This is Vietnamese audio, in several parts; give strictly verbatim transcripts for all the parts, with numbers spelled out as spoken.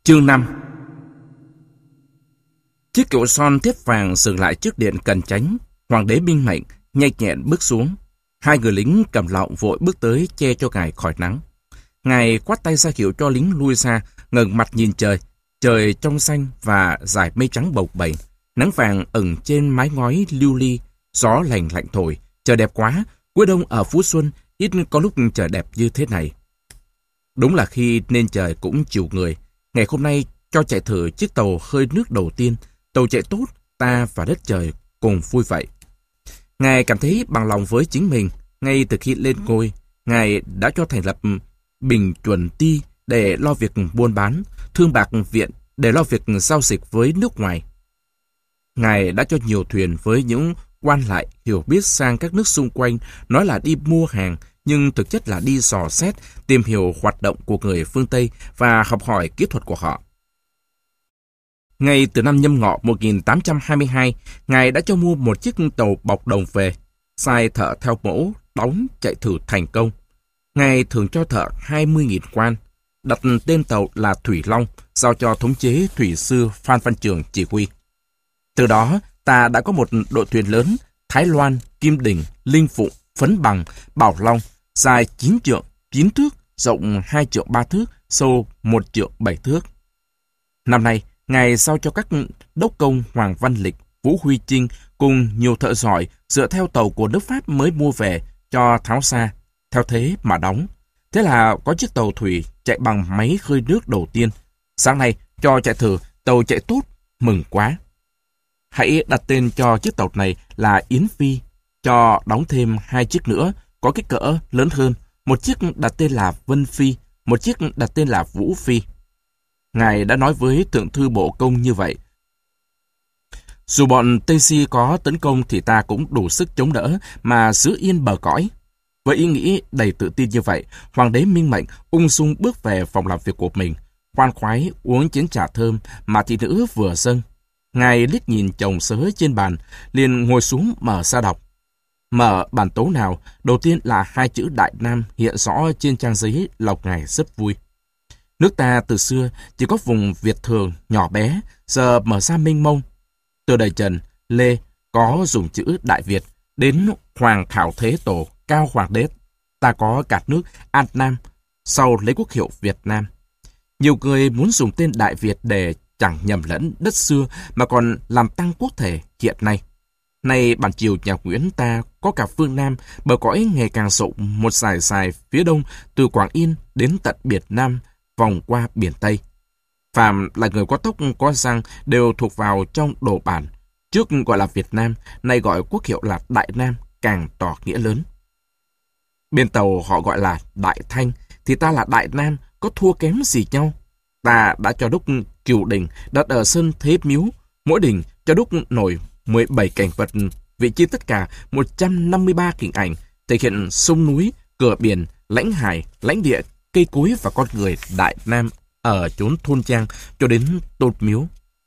Chương năm. Chiếc kiệu son thiếp vàng dừng lại trước điện Cần Chánh. Hoàng đế Minh Mệnh nhanh nhẹn bước xuống. Hai người lính cầm lọng vội bước tới che cho ngài khỏi nắng. Ngài quát tay ra hiệu cho lính lui ra, ngẩng mặt nhìn trời. Trời trong xanh và dải mây trắng bồng bềnh, nắng vàng ẩn trên mái ngói lưu ly, gió lành lạnh thổi. Trời đẹp quá, cuối đông ở Phú Xuân ít có lúc trời đẹp như thế này. Đúng là khi nên trời cũng chiều người. Ngày hôm nay cho chạy thử chiếc tàu hơi nước đầu tiên. Tàu chạy tốt, ta và đất trời cùng vui vậy. Ngài cảm thấy bằng lòng với chính mình. Ngay từ khi lên ngôi, Ngài đã cho thành lập Bình Chuẩn Ti để lo việc buôn bán, Thương Bạc Viện để lo việc giao dịch với nước ngoài. Ngài đã cho nhiều thuyền với những quan lại hiểu biết sang các nước xung quanh, nói là đi mua hàng, nhưng thực chất là đi dò xét, tìm hiểu hoạt động của người phương Tây và học hỏi kỹ thuật của họ. Ngay từ năm Nhâm Ngọ một nghìn tám trăm hai mươi hai, Ngài đã cho mua một chiếc tàu bọc đồng về, sai thợ theo mẫu, đóng chạy thử thành công. Ngài thường cho thợ hai mươi nghìn quan, đặt tên tàu là Thủy Long, giao cho thống chế thủy sư Phan Văn Trường chỉ huy. Từ đó, ta đã có một đội thuyền lớn, Thái Loan, Kim Đình, Linh Phụng, Phấn Bằng, Bảo Long, dài chín trượng, chín thước, rộng hai trượng ba thước, sâu một trượng bảy thước. Năm nay, Ngài giao cho các đốc công Hoàng Văn Lịch, Vũ Huy Trinh cùng nhiều thợ giỏi dựa theo tàu của nước Pháp mới mua về cho tháo xa, theo thế mà đóng. Thế là có chiếc tàu thủy chạy bằng máy khơi nước đầu tiên. Sáng nay cho chạy thử, tàu chạy tốt, mừng quá. Hãy đặt tên cho chiếc tàu này là Yến Phi, cho đóng thêm hai chiếc nữa, có kích cỡ lớn hơn. Một chiếc đặt tên là Vân Phi, một chiếc đặt tên là Vũ Phi. Ngài đã nói với Thượng thư Bộ Công như vậy. Dù bọn Tây Si có tấn công thì ta cũng đủ sức chống đỡ mà giữ yên bờ cõi. Với ý nghĩ đầy tự tin như vậy, Hoàng đế Minh Mệnh ung dung bước về phòng làm việc của mình, khoan khoái uống chén trà thơm mà thị nữ vừa dâng. Ngài liếc nhìn chồng sớ trên bàn, liền ngồi xuống mở ra đọc. Mở bản tấu nào, đầu tiên là hai chữ Đại Nam hiện rõ trên trang giấy, lọc Ngài rất vui. Nước ta từ xưa chỉ có vùng Việt Thường nhỏ bé, giờ mở ra mênh mông. Từ đời Trần, Lê có dùng chữ Đại Việt, đến Hoàng Khảo Thế Tổ, Cao Hoàng Đế, ta có cả nước An Nam, sau lấy quốc hiệu Việt Nam. Nhiều người muốn dùng tên Đại Việt để chẳng nhầm lẫn đất xưa mà còn làm tăng quốc thể hiện nay. Nay bản triều nhà Nguyễn ta có cả phương Nam, bờ cõi ngày càng rộng một dải dài phía đông từ Quảng Yên đến tận Biển Nam, vòng qua Biển Tây. Phàm là người có tóc có răng đều thuộc vào trong đồ bản. Trước gọi là Việt Nam, nay gọi quốc hiệu là Đại Nam, càng tỏ nghĩa lớn. Bên tàu họ gọi là Đại Thanh, thì ta là Đại Nam, có thua kém gì nhau? Ta đã cho đúc Cửu Đình đặt ở sân Thế Miếu, mỗi đình cho đúc nổi mười bảy cảnh vật, vị trí tất cả một trăm năm mươi ba hình ảnh, thể hiện sông núi, cửa biển, lãnh hải, lãnh địa, cây cối và con người Đại Nam ở chốn thôn trang cho đến Tôn Miếu.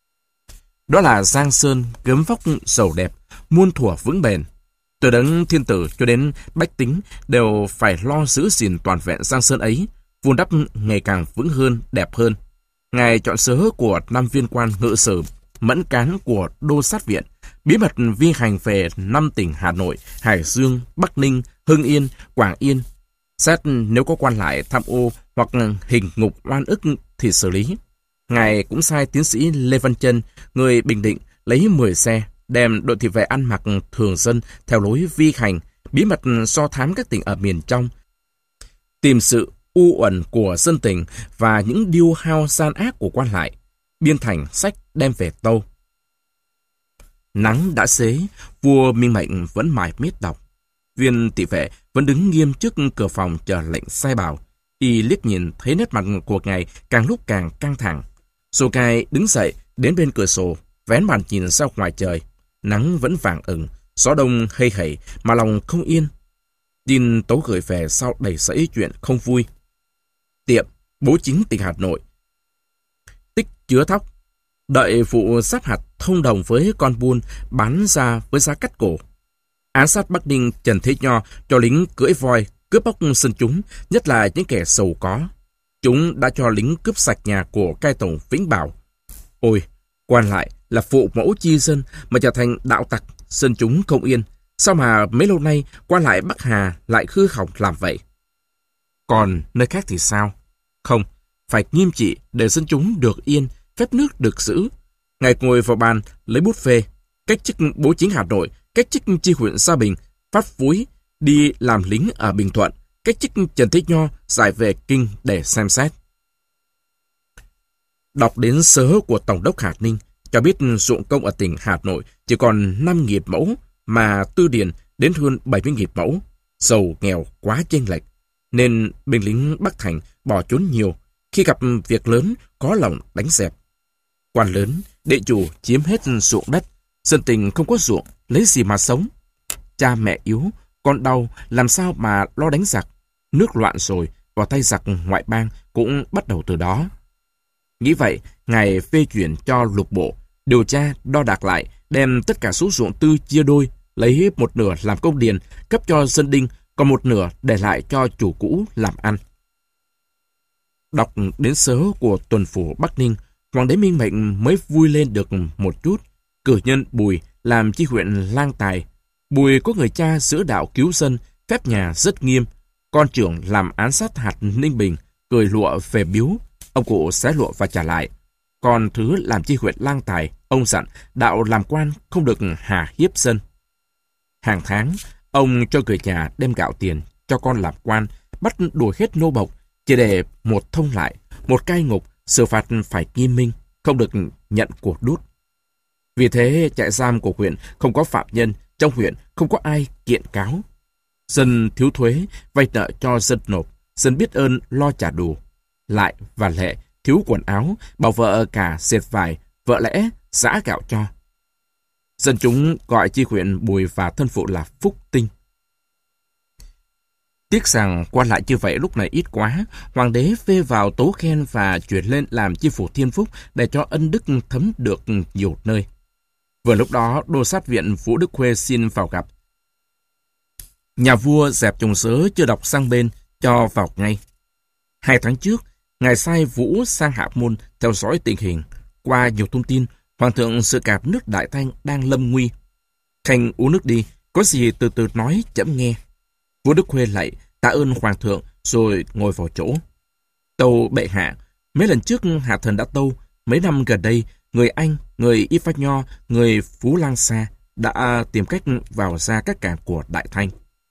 Đó là Giang Sơn gấm vóc giàu đẹp, muôn thuở vững bền. Từ đấng thiên tử cho đến bách tính đều phải lo giữ gìn toàn vẹn Giang Sơn ấy, vun đắp ngày càng vững hơn, đẹp hơn. Ngài chọn sớ của năm viên quan ngự sử, mẫn cán của đô sát viện, bí mật vi hành về năm tỉnh Hà Nội, Hải Dương, Bắc Ninh, Hưng Yên, Quảng Yên. Xét nếu có quan lại tham ô hoặc hình ngục oan ức thì xử lý. Ngài cũng sai tiến sĩ Lê Văn Trân, người Bình Định, lấy mười xe, đem đội thị vệ ăn mặc thường dân theo lối vi hành, bí mật so thám các tỉnh ở miền trong, tìm sự u uẩn của dân tình và những điêu hao gian ác của quan lại, biên thành sách đem về tâu. Nắng đã xế, vua Minh Mệnh vẫn mải miết đọc. Viên thị vệ vẫn đứng nghiêm trước cửa phòng chờ lệnh sai bảo. Y liếc nhìn thấy nét mặt của ngài càng lúc càng căng thẳng. Rồi ngài đứng dậy đến bên cửa sổ, vén màn nhìn ra ngoài trời. Nắng vẫn vàng ửng, gió đông hây hẩy mà lòng không yên. Tin tấu gửi về sau đầy sẫy chuyện không vui. Tiệm bố chính tỉnh Hà Nội tích chứa thóc, đợi vụ sắp hạt thông đồng với con buôn bán ra với giá cắt cổ. Án sát Bắc Ninh Trần Thế Nho cho lính cưỡi voi, cướp bóc dân chúng, nhất là những kẻ giàu có. Chúng đã cho lính cướp sạch nhà của cai tổng Vĩnh Bảo. Ôi, quan lại là phụ mẫu chi dân mà trở thành đạo tặc, dân chúng không yên. Sao mà mấy lâu nay quan lại Bắc Hà lại hư hỏng làm vậy? Còn nơi khác thì sao? Không, phải nghiêm trị để dân chúng được yên, phép nước được giữ. Ngài ngồi vào bàn, lấy bút phê, cách chức bố chính Hà Nội, cách chức chi huyện Sa Bình, phát phúi, đi làm lính ở Bình Thuận, cách chức Trần Thế Nho giải về kinh để xem xét. Đọc đến sớ của Tổng đốc Hà Ninh, cho biết ruộng công ở tỉnh Hà Nội chỉ còn năm nghìn mẫu, mà tư điền đến hơn bảy mươi nghìn mẫu. Giàu nghèo quá chênh lệch, nên binh lính Bắc Thành bỏ trốn nhiều, khi gặp việc lớn có lòng đánh dẹp. Quan lớn, đệ chủ chiếm hết ruộng đất, dân tình không có ruộng, lấy gì mà sống? Cha mẹ yếu, con đau, làm sao mà lo đánh giặc? Nước loạn rồi, vào tay giặc ngoại bang cũng bắt đầu từ đó. Nghĩ vậy, ngài phê chuyển cho lục bộ, điều tra, đo đạc lại, đem tất cả số ruộng tư chia đôi, lấy một nửa làm công điền, cấp cho dân đinh, còn một nửa để lại cho chủ cũ làm ăn. Đọc đến sớ của tuần phủ Bắc Ninh, Hoàng đế Minh Mệnh mới vui lên được một chút. Cử nhân Bùi làm chi huyện Lang Tài. Bùi có người cha giữ đạo cứu dân, phép nhà rất nghiêm. Con trưởng làm án sát hạt Ninh Bình, cười lụa về biếu. Ông cụ xé lụa và trả lại. Còn thứ làm chi huyện Lang Tài, ông dặn đạo làm quan không được hà hiếp dân. Hàng tháng, ông cho người nhà đem gạo tiền cho con làm quan, bắt đuổi hết nô bộc, chỉ để một thông lại, một cai ngục, xử phạt phải nghiêm minh, không được nhận của đút. Vì thế, trại giam của huyện không có phạm nhân, trong huyện không có ai kiện cáo. Dân thiếu thuế, vay nợ cho dân nộp, dân biết ơn lo trả đủ. Lại và lệ, thiếu quần áo, bảo vợ cả dệt vải, vợ lẽ, giã gạo cho. Dân chúng gọi chi huyện Bùi và thân phụ là Phúc Tinh. Tiếc rằng quan lại như vậy lúc này ít quá, hoàng đế phê vào tấu khen và chuyển lên làm chi phủ Thiên Phúc để cho ân đức thấm được nhiều nơi. Vừa lúc đó, đô sát viện Vũ Đức Khuê xin vào gặp. Nhà vua dẹp trùng sớ chưa đọc sang bên, cho vào ngay. Hai tháng trước, ngài sai Vũ sang Hạ Môn theo dõi tình hình. Qua nhiều thông tin, hoàng thượng sự cảm nước Đại Thanh đang lâm nguy. Khanh uống nước đi, có gì từ từ nói chậm nghe. Vũ Đức Khuê lạy, tạ ơn hoàng thượng, rồi ngồi vào chỗ. Tâu bệ hạ, mấy lần trước hạ thần đã tâu, mấy năm gần đây, người Anh, người Y Phách Nho, người Phú Lang Sa đã tìm cách vào ra các cảng của Đại Thanh.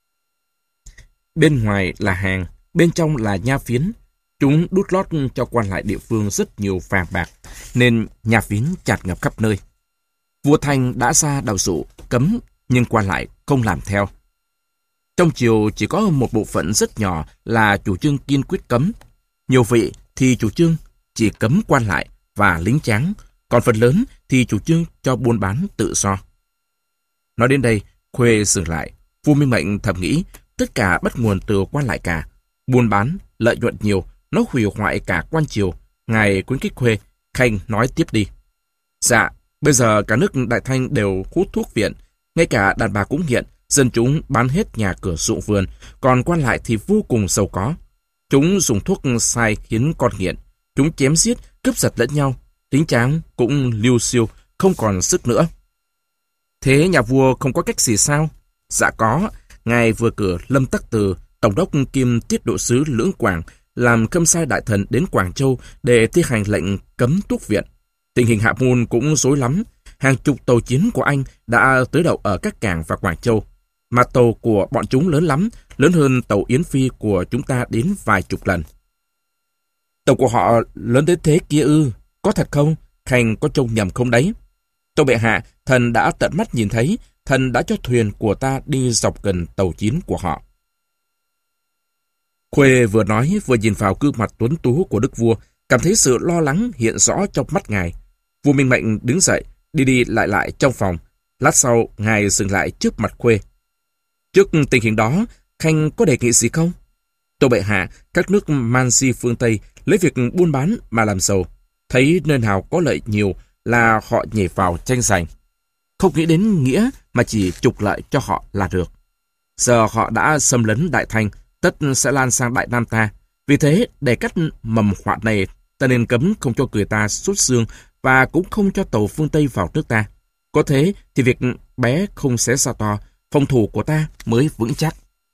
Bên ngoài là hàng, bên trong là nha phiến. Chúng đút lót cho quan lại địa phương rất nhiều vàng bạc, nên nha phiến tràn ngập khắp nơi. Vua Thanh đã ra đạo dụ cấm, nhưng quan lại không làm theo. Trong triều chỉ có một bộ phận rất nhỏ là chủ trương kiên quyết cấm. Nhiều vị thì chủ trương chỉ cấm quan lại và lính tráng, còn phần lớn thì chủ trương cho buôn bán tự do. Nói đến đây, Khuê sửa lại. Vua Minh Mệnh thầm nghĩ, tất cả bắt nguồn từ quan lại cả. Buôn bán, lợi nhuận nhiều, nó hủy hoại cả quan triều. Ngài khuyến khích Khuê, Khanh nói tiếp đi. Dạ, bây giờ cả nước Đại Thanh đều hút thuốc viện, ngay cả đàn bà cũng nghiện, dân chúng bán hết nhà cửa ruộng vườn, còn quan lại thì vô cùng giàu có. Chúng dùng thuốc sai khiến con nghiện, chúng chém giết, cướp giật lẫn nhau, lính tráng cũng lưu siêu, không còn sức nữa. Thế nhà vua không có cách gì sao? Dạ có, ngài vừa cử Lâm Tắc Từ, tổng đốc kiêm tiết độ sứ Lưỡng Quảng, làm khâm sai đại thần đến Quảng Châu để thi hành lệnh cấm thuốc viện. Tình hình Hạ Môn cũng rối lắm. Hàng chục tàu chiến của Anh đã tới đậu ở các cảng và Quảng Châu. Mà tàu của bọn chúng lớn lắm, lớn hơn tàu Yến Phi của chúng ta đến vài chục lần. Tàu của họ lớn đến thế kia ư? Có thật không? Khanh có trông nhầm không đấy? Tâu bệ hạ, thần đã tận mắt nhìn thấy, thần đã cho thuyền của ta đi dọc gần tàu chiến của họ. Khuê vừa nói vừa nhìn vào gương mặt tuấn tú của đức vua, cảm thấy sự lo lắng hiện rõ trong mắt ngài. Vua Minh Mệnh đứng dậy, đi đi lại lại trong phòng. Lát sau, ngài dừng lại trước mặt Khuê. Trước tình hình đó, Khanh có đề nghị gì không? Tâu bệ hạ, các nước Man Di phương Tây lấy việc buôn bán mà làm giàu. Thấy nơi nào có lợi nhiều là họ nhảy vào tranh giành. Không nghĩ đến nghĩa mà chỉ trục lợi cho họ là được. Giờ họ đã xâm lấn Đại Thanh, tất sẽ lan sang Đại Nam ta. Vì thế, để cắt mầm họa này, ta nên cấm không cho người ta sút xương và cũng không cho tàu phương Tây vào nước ta. Có thế thì việc bé không xé sao to, phòng thủ của ta mới vững chắc.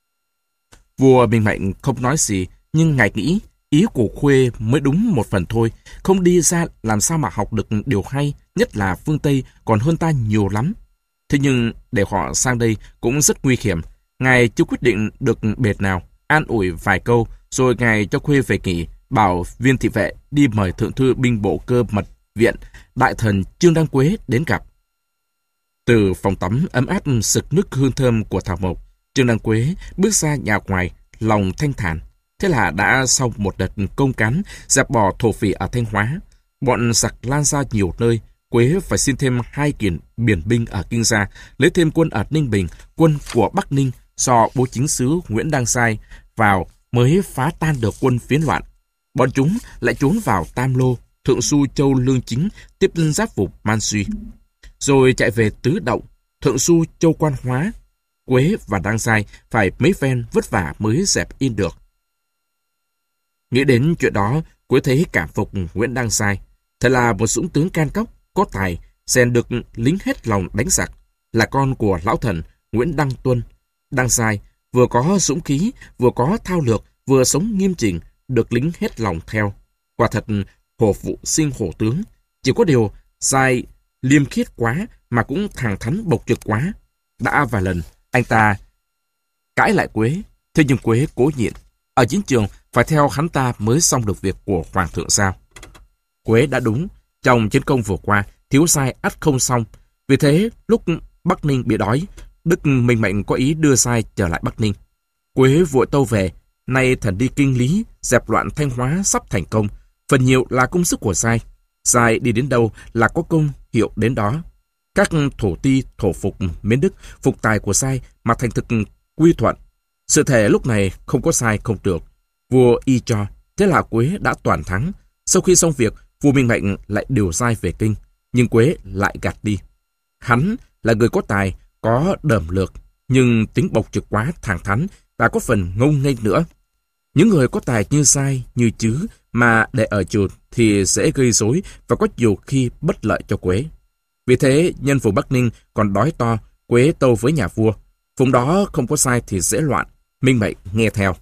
Vua Minh Mạnh không nói gì, nhưng ngài nghĩ ý của Khuê mới đúng một phần thôi. Không đi ra làm sao mà học được điều hay, nhất là phương Tây còn hơn ta nhiều lắm. Thế nhưng để họ sang đây cũng rất nguy hiểm. Ngài chưa quyết định được bệt nào, an ủi vài câu, rồi ngài cho Khuê về nghỉ, bảo viên thị vệ đi mời thượng thư binh bộ cơ mật viện, đại thần Trương Đăng Quế đến gặp. Từ phòng tắm ấm áp sực nước hương thơm của thảo mộc, Trương Đăng Quế bước ra nhà ngoài, lòng thanh thản. Thế là đã sau một đợt công cán, dẹp bỏ thổ phỉ ở Thanh Hóa, bọn giặc lan ra nhiều nơi. Quế phải xin thêm hai kiện biển binh ở Kinh Gia, lấy thêm quân ở Ninh Bình, quân của Bắc Ninh do bố chính sứ Nguyễn Đăng Sai vào mới phá tan được quân phiến loạn. Bọn chúng lại trốn vào Tam Lô, Thượng Xu Châu Lương Chính, tiếp lên giáp phục Man Suy, rồi chạy về Tứ Động, Thượng Xu Châu Quan Hóa. Quế và Đăng Sai phải mấy phen vất vả mới dẹp yên được. Nghĩ đến chuyện đó, Quế thấy cảm phục Nguyễn Đăng Sai. Thật là một dũng tướng can cóc, có tài, rèn được lính hết lòng đánh giặc, là con của lão thần Nguyễn Đăng Tuân. Đăng Sai vừa có dũng khí, vừa có thao lược, vừa sống nghiêm chỉnh, được lính hết lòng theo. Quả thật hổ phụ sinh hổ tướng. Chỉ có điều Sai liêm khiết quá mà cũng thẳng thắn bộc trực quá. Đã vài lần anh ta cãi lại Quế, thế nhưng Quế cố nhịn. Ở chiến trường phải theo hắn ta mới xong được việc của hoàng thượng sao? Quế đã đúng, trong chiến công vừa qua thiếu Sai ắt không xong. Vì thế lúc Bắc Ninh bị đói, Đức Minh Mệnh có ý đưa Sai trở lại Bắc Ninh. Quế vội tâu về, nay thần đi kinh lý, dẹp loạn Thanh Hóa sắp thành công, phần nhiều là công sức của Sai. Sai đi đến đâu là có công hiệu đến đó. Các thổ ti, thổ phục, mến đức, phục tài của Sai mà thành thực quy thuận. Sự thể lúc này không có sai không được. Vua y cho, thế là Quế đã toàn thắng. Sau khi xong việc, vua Minh Mệnh lại điều Sai về kinh, nhưng Quế lại gạt đi. Hắn là người có tài, có đờm lược, nhưng tính bộc trực quá thẳng thắn và có phần ngông nghênh nữa. Những người có tài như Sai, như Chứ mà để ở chùa thì dễ gây rối và có nhiều khi bất lợi cho Quế. Vì thế, nhân vùng Bắc Ninh còn đói to, Quế tâu với nhà vua. Vùng đó không có Sai thì dễ loạn, Minh Mệnh nghe theo.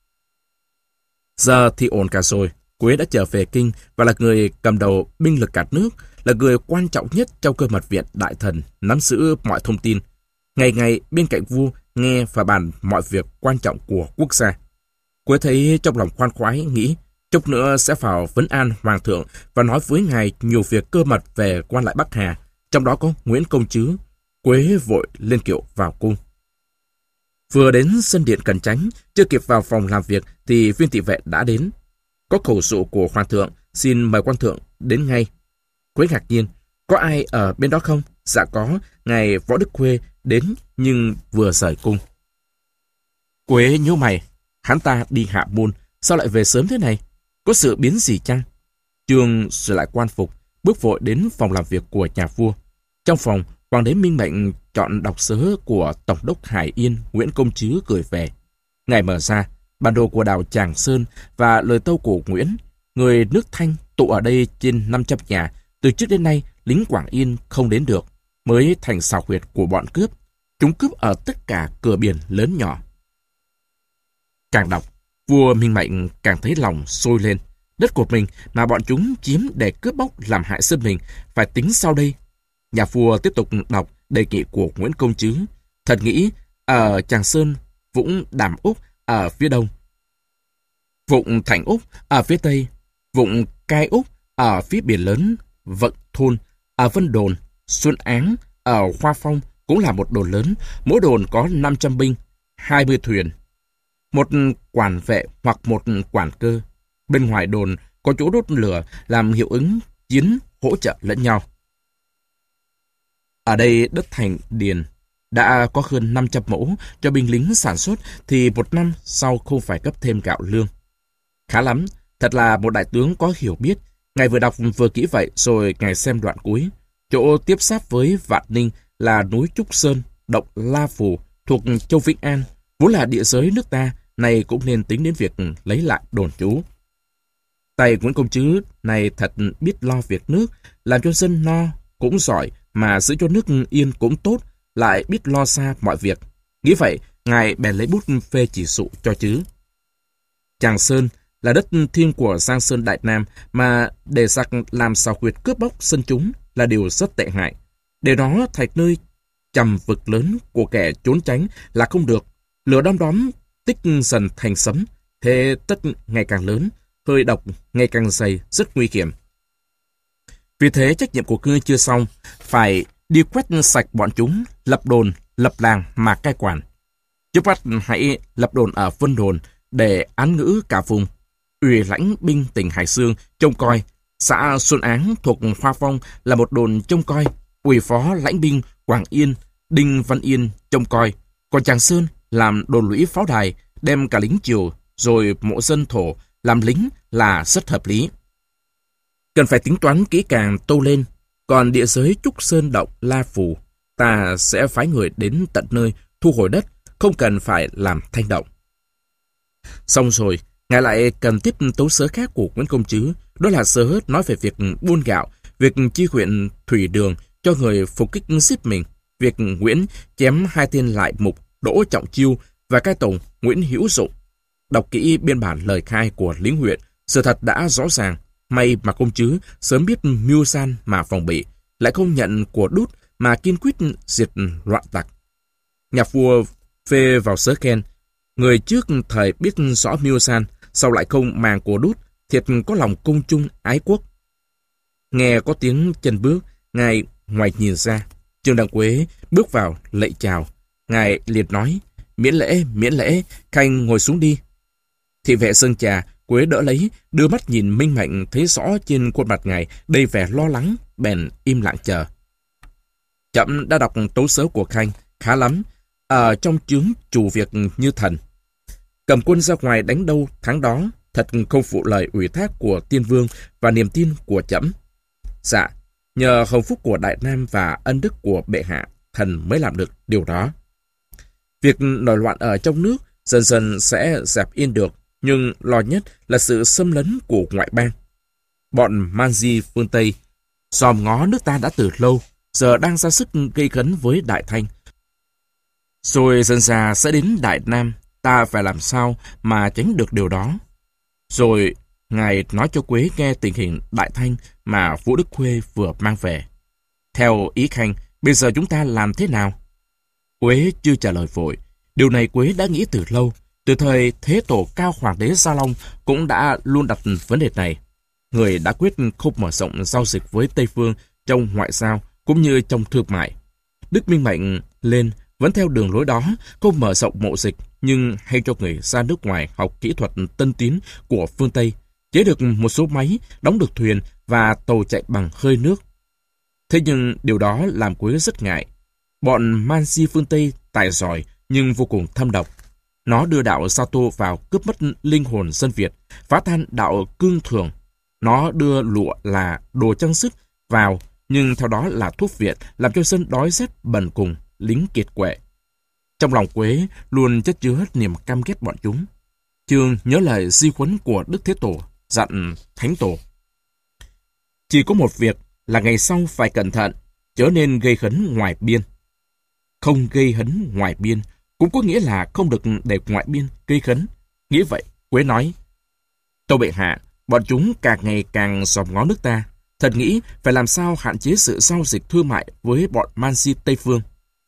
Giờ thì ổn cả rồi, Quế đã trở về kinh và là người cầm đầu binh lực cả nước, là người quan trọng nhất trong cơ mật viện đại thần, nắm giữ mọi thông tin. Ngày ngày bên cạnh vua nghe và bàn mọi việc quan trọng của quốc gia. Quế thấy trong lòng khoan khoái, nghĩ chốc nữa sẽ vào vấn an hoàng thượng và nói với ngài nhiều việc cơ mật về quan lại Bắc Hà, trong đó có Nguyễn Công Trứ. Quế vội lên kiệu vào cung. Vừa đến sân điện Cẩn Chánh, chưa kịp vào phòng làm việc thì viên thị vệ đã đến. Có khẩu dụ của hoàng thượng, xin mời quan thượng đến ngay. Quế ngạc nhiên, có ai ở bên đó không? Dạ có, ngài Võ Đức Khuê đến nhưng vừa rời cung. Quế nhíu mày, hắn ta đi hạ môn, sao lại về sớm thế này? Có sự biến gì chăng? Trương sửa lại quan phục, bước vội đến phòng làm việc của nhà vua. Trong phòng, hoàng đế Minh Mệnh chọn đọc sớ của Tổng đốc Hải Yên Nguyễn Công Trứ gửi về. Ngài mở ra, bản đồ của đảo Tràng Sơn và lời tâu của Nguyễn. Người nước Thanh tụ ở đây trên năm trăm nhà, từ trước đến nay lính Quảng Yên không đến được, mới thành xào huyệt của bọn cướp. Chúng cướp ở tất cả cửa biển lớn nhỏ. Càng đọc, vua Minh Mệnh càng thấy lòng sôi lên. Đất của mình mà bọn chúng chiếm để cướp bóc làm hại dân mình, phải tính sau đây. Nhà vua tiếp tục đọc đề nghị của Nguyễn Công Trứ. Thật nghĩ ở Tràng Sơn, Vũng Đàm Úc ở phía đông, Vụng Thành Úc ở phía tây, Vụng Cai Úc ở phía biển lớn, Vận Thôn ở Vân Đồn, Xuân Áng ở Hoa Phong cũng là một đồn lớn, mỗi đồn có năm trăm binh, hai mươi thuyền, một quản vệ hoặc một quản cơ. Bên ngoài đồn có chỗ đốt lửa làm hiệu ứng chiến hỗ trợ lẫn nhau. Ở đây đất thành điền đã có hơn năm trăm mẫu cho binh lính sản xuất thì một năm sau không phải cấp thêm gạo lương. Khá lắm, thật là một đại tướng có hiểu biết. Ngài vừa đọc vừa kỹ vậy rồi ngài xem đoạn cuối. Chỗ tiếp giáp với Vạn Ninh là núi Trúc Sơn, động La Phù thuộc châu Vĩnh An, vốn là địa giới nước ta, nay cũng nên tính đến việc lấy lại đồn trú. Tay Nguyễn Công Trứ này thật biết lo việc nước, làm cho dân no cũng giỏi, mà giữ cho nước yên cũng tốt, lại biết lo xa mọi việc. Nghĩ vậy, ngài bèn lấy bút phê chỉ dụ cho Trứ. Tràng Sơn là đất thiêng của Giang Sơn Đại Nam, mà để giặc làm xào quyệt cướp bóc dân chúng là điều rất tệ hại. Để nó thành nơi trầm vực lớn của kẻ trốn tránh là không được. Lửa đom đóm tích dần thành sấm, thế tất ngày càng lớn, hơi độc ngày càng dày, rất nguy hiểm. Vì thế trách nhiệm của ngươi chưa xong, phải đi quét sạch bọn chúng, lập đồn, lập làng mà cai quản. Trước mắt hãy lập đồn ở Vân Đồn để án ngữ cả vùng. Ủy lãnh binh tỉnh Hải Dương trông coi, xã Xuân Áng thuộc Hoa Phong là một đồn trông coi, ủy phó lãnh binh Quảng Yên, Đinh Văn Yên trông coi, còn Tràng Sơn làm đồn lũy pháo đài, đem cả lính triều rồi mộ dân thổ làm lính là rất hợp lý. Cần phải tính toán kỹ càng tâu lên, còn địa giới Trúc Sơn Động La Phù, ta sẽ phái người đến tận nơi thu hồi đất, không cần phải làm thanh động. Xong rồi, ngài lại cần tiếp tấu sớ khác của Nguyễn Công Trứ, đó là sớ nói về việc buôn gạo, việc chi huyện thủy đường cho người phục kích giết mình, việc Nguyễn chém hai tên lại mục Đỗ Trọng Chiêu và cai tổng Nguyễn Hữu Dụng. Đọc kỹ biên bản lời khai của lính huyện, sự thật đã rõ ràng. May mà Công Trứ sớm biết mưu san mà phòng bị, lại không nhận của đút mà kiên quyết diệt loạn tặc. Nhà vua phê vào sớ khen, người trước thời biết rõ mưu san, sau lại không màng của đút, thiệt có lòng công chung ái quốc. Nghe có tiếng chân bước, ngài ngoài nhìn ra, Trương Đăng Quế bước vào lạy chào. Ngài liền nói, miễn lễ, miễn lễ, Khanh ngồi xuống đi. Thị vệ sơn trà, Quế đỡ lấy, đưa mắt nhìn minh mệnh, thấy rõ trên khuôn mặt ngài đầy vẻ lo lắng, bèn im lặng chờ. Trẫm đã đọc tấu sớ của Khanh, khá lắm, ở trong chướng chủ việc như thần. Cầm quân ra ngoài đánh đâu thắng đó, thật không phụ lời ủy thác của tiên vương và niềm tin của trẫm. Dạ, nhờ hồng phúc của Đại Nam và ân đức của bệ hạ, thần mới làm được điều đó. Việc nổi loạn ở trong nước dần dần sẽ dẹp yên được, nhưng lo nhất là sự xâm lấn của ngoại bang. Bọn Man-di phương Tây dòm ngó nước ta đã từ lâu, giờ đang ra sức gây gấn với Đại Thanh. Rồi dần dà sẽ đến Đại Nam, ta phải làm sao mà tránh được điều đó. Rồi ngài nói cho Quế nghe tình hình Đại Thanh mà Vũ Đức Khuê vừa mang về. Theo ý Khanh, bây giờ chúng ta làm thế nào? Quế chưa trả lời vội. Điều này Quế đã nghĩ từ lâu. Từ thời Thế Tổ Cao Hoàng đế Gia Long cũng đã luôn đặt vấn đề này. Người đã quyết không mở rộng giao dịch với Tây Phương trong ngoại giao cũng như trong thương mại. Đức Minh mệnh lên vẫn theo đường lối đó, không mở rộng mộ dịch, nhưng hay cho người ra nước ngoài học kỹ thuật tân tiến của phương Tây, chế được một số máy, đóng được thuyền và tàu chạy bằng hơi nước. Thế nhưng điều đó làm Quế rất ngại. Bọn Man-di phương Tây tài giỏi nhưng vô cùng thâm độc. Nó đưa đạo Sato vào cướp mất linh hồn dân Việt, phá tan đạo cương thường. Nó đưa lụa là đồ trang sức vào, nhưng theo đó là thuốc viện, làm cho dân đói rét bần cùng, lính kiệt quệ. Trong lòng Quế luôn chất chứa niềm căm ghét bọn chúng. Chương nhớ lời di huấn của Đức Thế Tổ, dặn Thánh Tổ. Chỉ có một việc là ngày sau phải cẩn thận, chớ nên gây hấn ngoài biên. Không gây hấn ngoài biên cũng có nghĩa là không được để ngoại biên gây hấn. Nghĩ vậy, Quế nói, tâu bệ hạ, bọn chúng càng ngày càng dòm ngó nước ta. Thật nghĩ phải làm sao hạn chế sự giao dịch thương mại với bọn Man-di Tây Phương.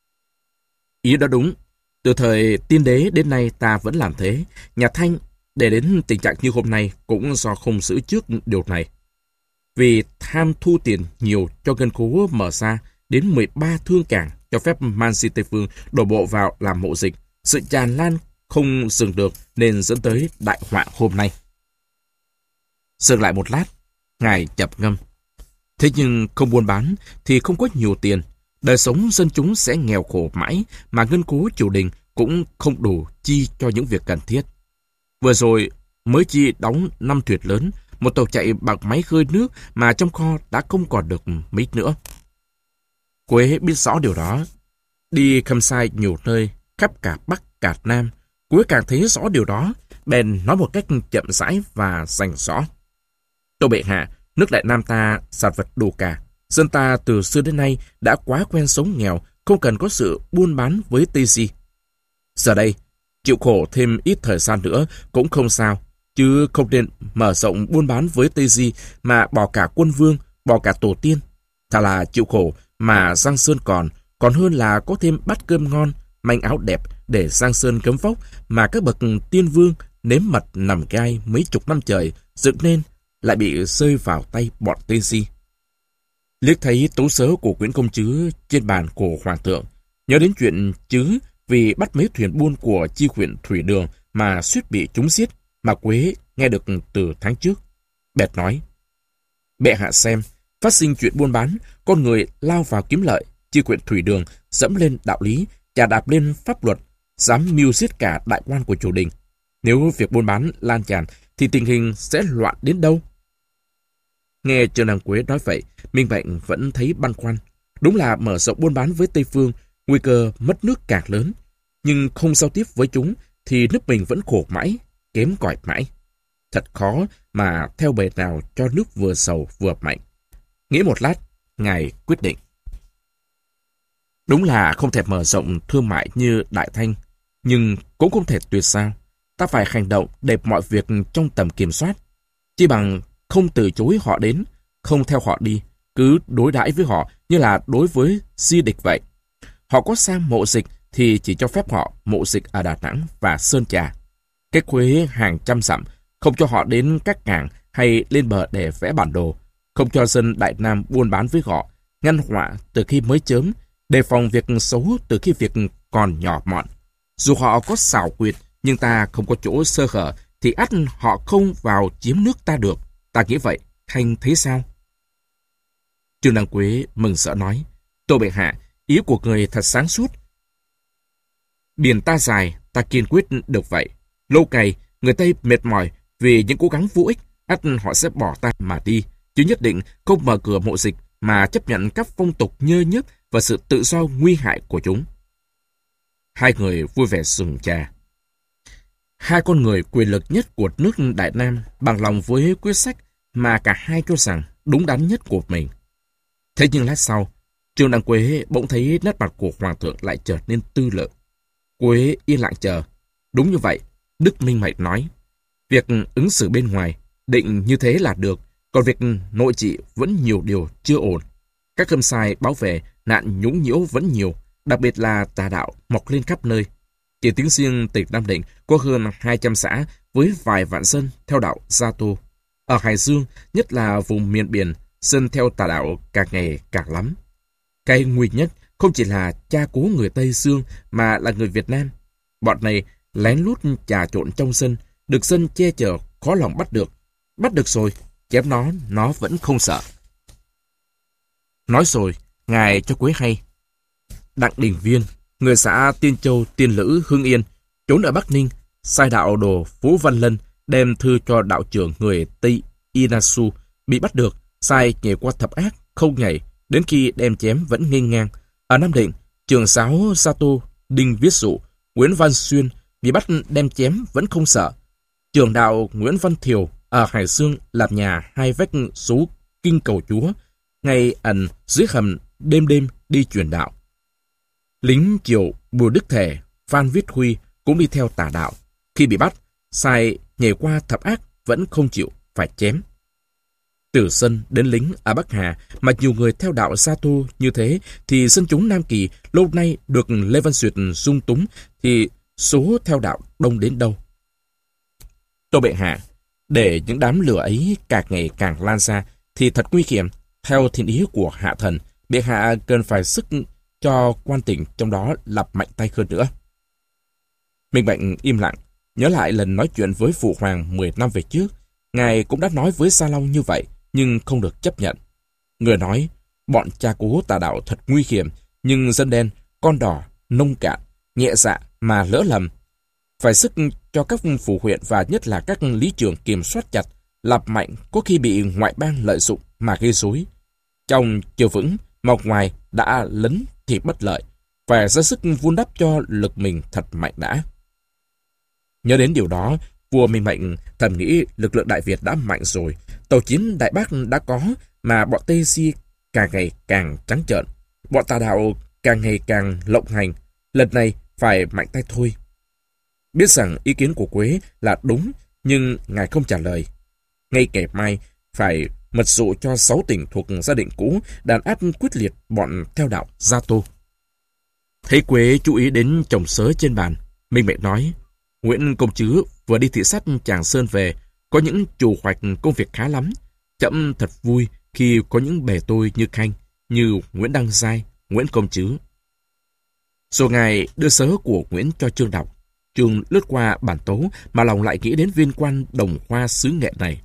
Ý đó đúng. Từ thời tiên đế đến nay ta vẫn làm thế. Nhà Thanh để đến tình trạng như hôm nay cũng do không giữ trước điều này. Vì tham thu tiền nhiều cho ngân khố mở ra đến mười ba thương cảng cho phép Man-di Tây Phương đổ bộ vào làm mộ dịch. Sự tràn lan không dừng được nên dẫn tới đại họa hôm nay. Dừng lại một lát, ngài chập ngâm. Thế nhưng không buôn bán thì không có nhiều tiền. Đời sống dân chúng sẽ nghèo khổ mãi mà ngân khố triều đình cũng không đủ chi cho những việc cần thiết. Vừa rồi mới chi đóng năm thuyền lớn, một tàu chạy bằng máy khơi nước mà trong kho đã không còn được mấy nữa. Quế biết rõ điều đó. Đi khâm sai nhiều nơi, khắp cả Bắc cả Nam, Quế càng thấy rõ điều đó, bèn nói một cách chậm rãi và rành rõ. Tâu bệ hạ, nước Đại Nam ta sản vật đủ cả. Dân ta từ xưa đến nay đã quá quen sống nghèo, không cần có sự buôn bán với Tây Di. Giờ đây, chịu khổ thêm ít thời gian nữa cũng không sao, chứ không nên mở rộng buôn bán với Tây Di mà bỏ cả quân vương, bỏ cả tổ tiên. Thà là chịu khổ mà Giang Sơn còn, còn hơn là có thêm bát cơm ngon, manh áo đẹp để Giang Sơn cấm vóc mà các bậc tiên vương nếm mật nằm gai mấy chục năm trời dựng nên lại bị rơi vào tay bọn Tây Di. Liếc thấy tấu sớ của quyển công chứ trên bàn của hoàng thượng, nhớ đến chuyện chứ vì bắt mấy thuyền buôn của chi huyện Thủy Đường mà suýt bị chúng giết mà Quế nghe được từ tháng trước. Bèt nói, bệ hạ xem, phát sinh chuyện buôn bán, con người lao vào kiếm lợi, chi huyện Thủy Đường dẫm lên đạo lý, chà đạp lên pháp luật, dám mưu giết cả đại quan của triều đình. Nếu việc buôn bán lan tràn thì tình hình sẽ loạn đến đâu? Nghe Trương Đăng Quế nói vậy, Minh Mệnh vẫn thấy băn khoăn. Đúng là mở rộng buôn bán với Tây Phương, nguy cơ mất nước càng lớn. Nhưng không giao tiếp với chúng thì nước mình vẫn khổ mãi, kém cỏi mãi. Thật khó mà theo bề nào cho nước vừa giàu vừa mạnh. Nghĩ một lát, ngài quyết định. Đúng là không thể mở rộng thương mại như Đại Thanh, nhưng cũng không thể tuyệt sao. Ta phải hành động để mọi việc trong tầm kiểm soát. Chỉ bằng không từ chối họ đến, không theo họ đi, cứ đối đãi với họ như là đối với di địch vậy. Họ có sang mộ dịch thì chỉ cho phép họ mộ dịch ở Đà Nẵng và Sơn Trà. Cái khuế hàng trăm dặm, không cho họ đến các cảng hay lên bờ để vẽ bản đồ, không cho dân Đại Nam buôn bán với họ, ngăn họa từ khi mới chớm, đề phòng việc xấu từ khi việc còn nhỏ mọn. Dù họ có xảo quyệt, nhưng ta không có chỗ sơ hở, thì ắt họ không vào chiếm nước ta được. Ta nghĩ vậy, Thanh thấy sao? Trương Đăng Quế mừng rỡ nói, Tô bệ hạ, ý của người thật sáng suốt. Biển ta dài, ta kiên quyết được vậy. Lâu ngày, người Tây mệt mỏi vì những cố gắng vô ích, ắt họ sẽ bỏ ta mà đi, chứ nhất định không mở cửa mộ dịch mà chấp nhận các phong tục nhơ nhớp và sự tự do nguy hại của chúng. Hai người vui vẻ dùng trà. Hai con người quyền lực nhất của nước Đại Nam bằng lòng với quyết sách mà cả hai cho rằng đúng đắn nhất của mình. Thế nhưng lát sau, Trương Đăng Quế bỗng thấy nét mặt của hoàng thượng lại trở nên tư lự. Quế yên lặng chờ. Đúng như vậy, Đức Minh Mệnh nói, việc ứng xử bên ngoài định như thế là được, còn việc nội trị vẫn nhiều điều chưa ổn. Các khâm sai báo về nạn nhũng nhiễu vẫn nhiều, đặc biệt là tà đạo mọc lên khắp nơi. Chỉ tính riêng tỉnh Nam Định có hơn hai trăm xã với vài vạn dân theo đạo Gia Tô. Ở Hải Dương, nhất là vùng miền biển, dân theo tà đạo càng ngày càng lắm. Cái nguy nhất không chỉ là cha cố người Tây Dương mà là người Việt Nam. Bọn này lén lút trà trộn trong dân, được dân che chở, khó lòng bắt được. Bắt được rồi, chém nó, nó vẫn không sợ. Nói rồi, ngài cho Quế hay. Đặng Đình Viên, người xã Tiên Châu, Tiên Lữ, Hưng Yên, trốn ở Bắc Ninh, sai đạo đồ Phú Văn Lân đem thư cho đạo trưởng người Tây Inasu, bị bắt được, sai nhảy qua thập ác, không nhảy, đến khi đem chém vẫn nghênh ngang. Ở Nam Định, trường giáo Sato, Đinh Viết Dụ, Nguyễn Văn Xuyên bị bắt đem chém vẫn không sợ. Trường đạo Nguyễn Văn Thiều ở Hải Dương làm nhà hai vách số kinh cầu chúa, ngày ẩn dưới hầm đêm đêm đi truyền đạo. Lính Triều Bùi Đức Thể, Phan Viết Huy cũng đi theo tà đạo. Khi bị bắt, sai nhảy qua thập ác vẫn không chịu, phải chém. Từ dân đến lính ở Bắc Hà mà nhiều người theo đạo Sa Tô như thế thì dân chúng Nam Kỳ lâu nay được Lê Văn Duyệt dung túng thì số theo đạo đông đến đâu. Tô bệ hạ, để những đám lửa ấy càng ngày càng lan ra thì thật nguy hiểm. Theo thiên ý của hạ thần, bệ hạ cần phải sức cho quan tỉnh trong đó lập mạnh tay hơn nữa. Minh Mệnh im lặng, nhớ lại lần nói chuyện với Phụ Hoàng mười năm về trước. Ngài cũng đã nói với Sa Long như vậy, nhưng không được chấp nhận. Người nói, bọn cha cố tà đạo thật nguy hiểm, nhưng dân đen, con đỏ, nông cạn, nhẹ dạ mà lỡ lầm. Phải sức cho các phủ huyện và nhất là các lý trưởng kiểm soát chặt, lập mạnh có khi bị ngoại bang lợi dụng mà gây rối. Trong chưa vững, mà ngoài đã lấn thì bất lợi. Phải ra sức vun đắp cho lực mình thật mạnh đã. Nhớ đến điều đó, vua Minh Mệnh thầm nghĩ lực lượng Đại Việt đã mạnh rồi, tàu chiến Đại Bác đã có, mà bọn Tây Di càng ngày càng trắng trợn, bọn tà đạo càng ngày càng lộng hành, lần này phải mạnh tay thôi. Biết rằng ý kiến của Quế là đúng, nhưng ngài không trả lời. Ngay ngày mai phải mật dụ cho sáu tỉnh thuộc gia định cũ đàn áp quyết liệt bọn theo đạo Gia Tô. Thấy Quế chú ý đến chồng sớ trên bàn, Minh Mệnh nói: Nguyễn công chứ vừa đi thị sát Tràng Sơn về, có những chủ hoạch công việc khá lắm. Trẫm thật vui khi có những bè tôi như Khanh, như Nguyễn Đăng Giai, Nguyễn công chứ. Rồi ngài đưa sớ của Nguyễn cho Trương đọc. Trương lướt qua bản tấu mà lòng lại nghĩ đến viên quan đồng hoa xứ nghệ này.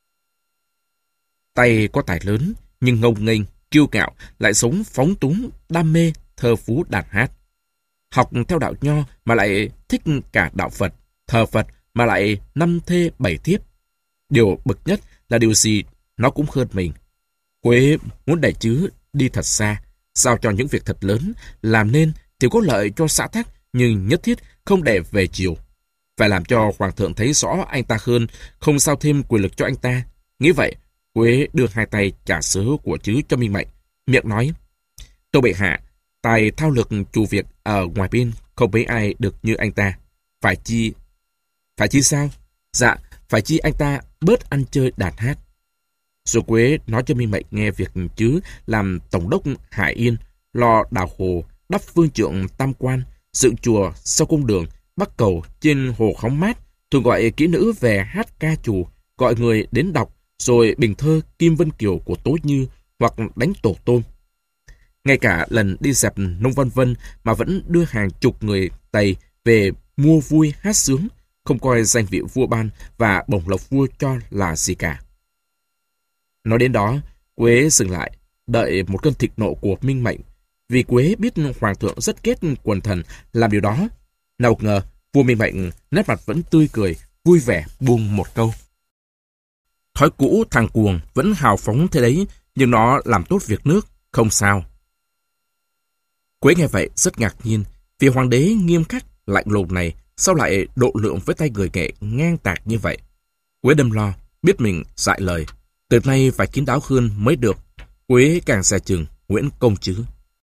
Tay có tài lớn, nhưng ngông nghênh, kiêu ngạo, lại sống phóng túng, đam mê, thơ phú đàn hát. Học theo đạo Nho mà lại thích cả đạo Phật, thờ Phật mà lại năm thê bảy thiếp. Điều bực nhất là điều gì nó cũng hơn mình. Quế muốn đại chứ đi thật xa, giao cho những việc thật lớn, làm nên thì có lợi cho xã tắc, nhưng nhất thiết không để về chiều. Phải làm cho hoàng thượng thấy rõ anh ta hơn, không sao thêm quyền lực cho anh ta. Nghĩ vậy, Quế đưa hai tay trả sớ của chứ cho Minh Mệnh, miệng nói: Tâu bệ hạ, tài thao lược chủ việc ở ngoài biên không mấy ai được như anh ta. Phải chi... Phải chi sao? Dạ, phải chi anh ta bớt ăn chơi đàn hát. Rồi Quế nói cho Minh Mệnh nghe việc chứ làm tổng đốc Hải Yên, lo đào hồ, đắp phương trượng tam quan, dựng chùa sau cung đường, bắc cầu trên hồ Khóng Mát, thường gọi kỹ nữ về hát ca trù, gọi người đến đọc, rồi bình thơ Kim Vân Kiều của Tố Như hoặc đánh tổ tôn. Ngay cả lần đi dẹp Nông Văn Vân mà vẫn đưa hàng chục người Tây về mua vui hát sướng, không coi danh vị vua ban và bổng lộc vua cho là gì cả. Nói đến đó, Quế dừng lại, đợi một cơn thịnh nộ của Minh Mệnh, vì Quế biết hoàng thượng rất ghét quần thần làm điều đó. Nào ngờ, vua Minh Mệnh nét mặt vẫn tươi cười, vui vẻ buông một câu: Thói cũ thằng cuồng vẫn hào phóng thế đấy, nhưng nó làm tốt việc nước, không sao. Quế nghe vậy rất ngạc nhiên, vì hoàng đế nghiêm khắc, lạnh lùng này sao lại độ lượng với tay người nghệ ngang tạc như vậy. Quế đâm lo, biết mình dại lời, từ nay phải kín đáo hơn mới được. Quế càng dè chừng Nguyễn công chứ.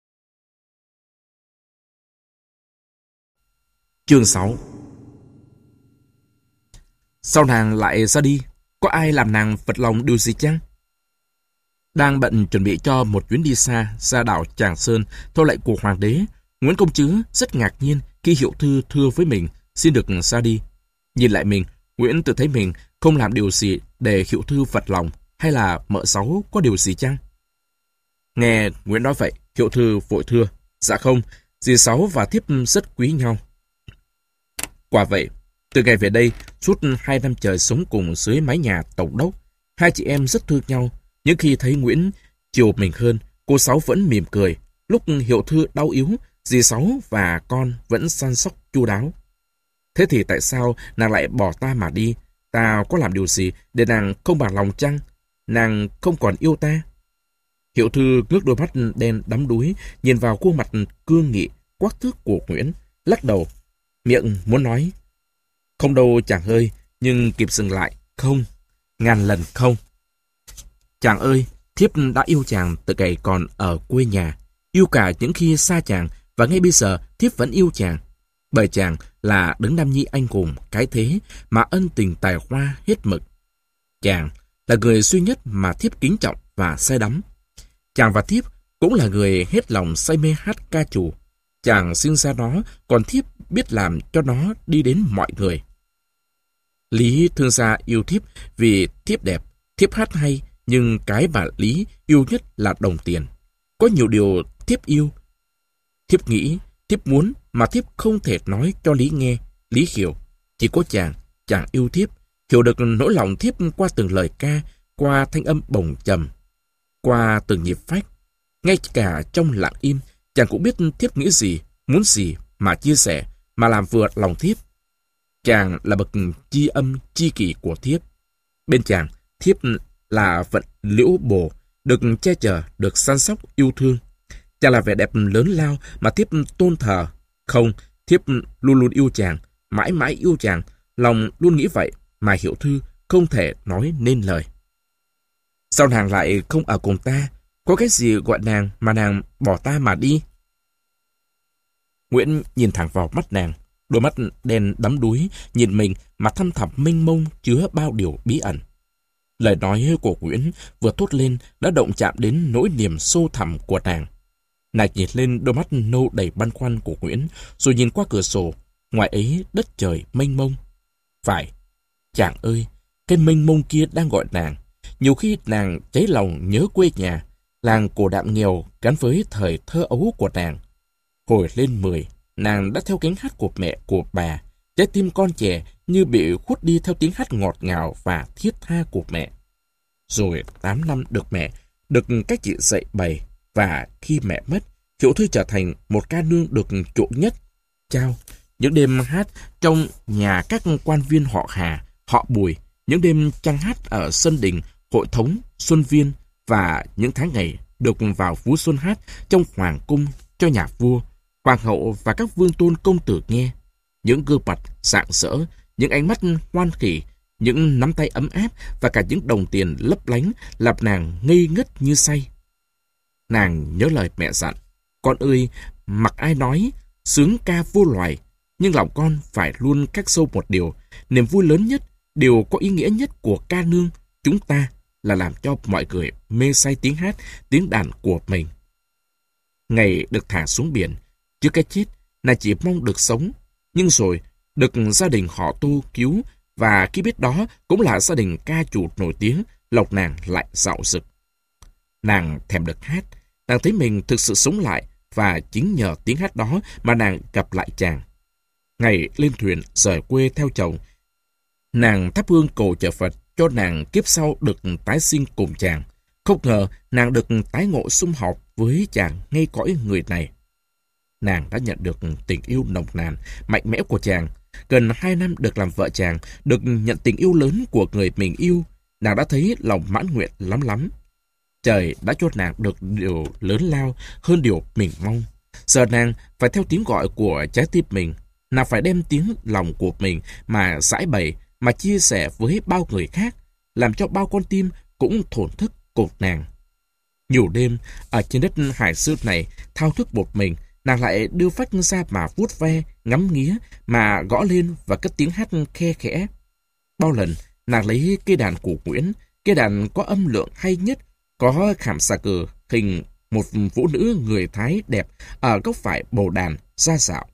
Chương sáu. Sao nàng lại ra đi? Có ai làm nàng phật lòng điều gì chăng? Đang bận chuẩn bị cho một chuyến đi xa ra đảo Tràng Sơn theo lệnh của hoàng đế, Nguyễn công chứ rất ngạc nhiên khi hiệu thư thưa với mình xin được ra đi. Nhìn lại mình, Nguyễn tự thấy mình không làm điều gì để hiệu thư phật lòng, hay là mợ sáu có điều gì chăng? Nghe Nguyễn nói vậy, hiệu thư vội thưa: Dạ không, dì Sáu và thiếp rất quý nhau. Quả vậy, từ ngày về đây, suốt hai năm trời sống cùng dưới mái nhà tổng đốc, hai chị em rất thương nhau. Nhưng khi thấy Nguyễn chiều mình hơn, cô Sáu vẫn mỉm cười. Lúc hiệu thư đau yếu, dì Sáu và con vẫn săn sóc chu đáo. Thế thì tại sao nàng lại bỏ ta mà đi? Ta có làm điều gì để nàng không bằng lòng chăng? Nàng không còn yêu ta? Hiệu thư ngước đôi mắt đen đắm đuối, nhìn vào khuôn mặt cương nghị, quắc thước của Nguyễn, lắc đầu, miệng muốn nói: Không đâu chàng ơi, nhưng kịp dừng lại: Không, ngàn lần không. Chàng ơi, thiếp đã yêu chàng từ ngày còn ở quê nhà, yêu cả những khi xa chàng, và ngay bây giờ thiếp vẫn yêu chàng. Bởi chàng là đấng nam nhi anh hùng cái thế mà ân tình tài hoa hết mực. Chàng là người duy nhất mà thiếp kính trọng và say đắm. Chàng và thiếp cũng là người hết lòng say mê hát ca trù. Chàng sinh ra nó, còn thiếp biết làm cho nó đi đến mọi người. Lý thương gia yêu thiếp vì thiếp đẹp, thiếp hát hay, nhưng cái mà Lý yêu nhất là đồng tiền. Có nhiều điều thiếp yêu, thiếp nghĩ, thiếp muốn mà thiếp không thể nói cho Lý nghe, Lý hiểu. Chỉ có chàng, chàng yêu thiếp, hiểu được nỗi lòng thiếp qua từng lời ca, qua thanh âm bồng trầm, qua từng nhịp phách. Ngay cả trong lặng im, chàng cũng biết thiếp nghĩ gì, muốn gì mà chia sẻ, mà làm vừa lòng thiếp. Chàng là bậc tri âm tri kỷ của thiếp. Bên chàng, thiếp là vận liễu bồ, được che chở, được săn sóc, yêu thương. Chàng là vẻ đẹp lớn lao mà thiếp tôn thờ. Không, thiếp luôn luôn yêu chàng, mãi mãi yêu chàng, Lòng luôn nghĩ vậy mà Hiểu Thư không thể nói nên lời. Sao nàng lại không ở cùng ta? Có cái gì gọi nàng mà nàng bỏ ta mà đi? Nguyễn nhìn thẳng vào mắt nàng, đôi mắt đen đắm đuối, nhìn mình mà thăm thẳm mênh mông chứa bao điều bí ẩn. Lời nói của Nguyễn vừa thốt lên đã động chạm đến nỗi niềm sâu thẳm của nàng. Nàng nhìn lên đôi mắt nâu đầy băn khoăn của Nguyễn, rồi nhìn qua cửa sổ, ngoài ấy đất trời mênh mông. Phải, chàng ơi, cái mênh mông kia đang gọi nàng. Nhiều khi nàng cháy lòng nhớ quê nhà, làng cổ đạm nghèo gắn với thời thơ ấu của nàng. Hồi lên mười, nàng đã theo tiếng hát của mẹ của bà, trái tim con trẻ như bị khuất đi theo tiếng hát ngọt ngào và thiết tha của mẹ. Rồi tám năm được mẹ, được cách chị dạy bày, và khi mẹ mất, Hiểu Thư trở thành một ca nương được chuộng nhất. Chao, những đêm hát trong nhà các quan viên họ Hà, họ Bùi, những đêm trăng hát ở sân đình, hội thống, xuân viên, và những tháng ngày được vào Phú Xuân hát trong hoàng cung cho nhà vua, hoàng hậu và các vương tôn công tử nghe. Những gương mặt rạng rỡ, những ánh mắt hoan hỉ, những nắm tay ấm áp và cả những đồng tiền lấp lánh làm nàng ngây ngất như say. Nàng nhớ lời mẹ dặn: con ơi, mặc ai nói, sướng ca vô loài, nhưng lòng con phải luôn khắc sâu một điều, niềm vui lớn nhất, điều có ý nghĩa nhất của ca nương chúng ta là làm cho mọi người mê say tiếng hát, tiếng đàn của mình. Ngày được thả xuống biển, trước cái chết, nàng chỉ mong được sống, nhưng rồi được gia đình họ Tô cứu, và khi biết đó cũng là gia đình ca chủ nổi tiếng, lòng nàng lại dạo dực. Nàng thèm được hát, nàng thấy mình thực sự sống lại, và chính nhờ tiếng hát đó mà nàng gặp lại chàng. Ngày lên thuyền rời quê theo chồng, nàng thắp hương cầu chờ Phật cho nàng kiếp sau được tái sinh cùng chàng. Không ngờ nàng được tái ngộ sum họp với chàng ngay cõi người này. Nàng đã nhận được tình yêu nồng nàn, mạnh mẽ của chàng. Gần hai năm được làm vợ chàng, được nhận tình yêu lớn của người mình yêu, nàng đã thấy lòng mãn nguyện lắm lắm. Trời đã cho nàng được điều lớn lao hơn điều mình mong. Giờ nàng phải theo tiếng gọi của trái tim mình. Nàng phải đem tiếng lòng của mình mà giải bày, mà chia sẻ với bao người khác, làm cho bao con tim cũng thổn thức cùng nàng. Nhiều đêm, ở trên đất hải xưa này, thao thức một mình, nàng lại đưa phách ra mà vuốt ve, ngắm nghía, mà gõ lên và cất tiếng hát khe khẽ. Bao lần, nàng lấy cây đàn của Nguyễn, cây đàn có âm lượng hay nhất, có khảm xà cờ, hình một phụ nữ người Thái đẹp ở góc phải bầu đàn, ra dạo.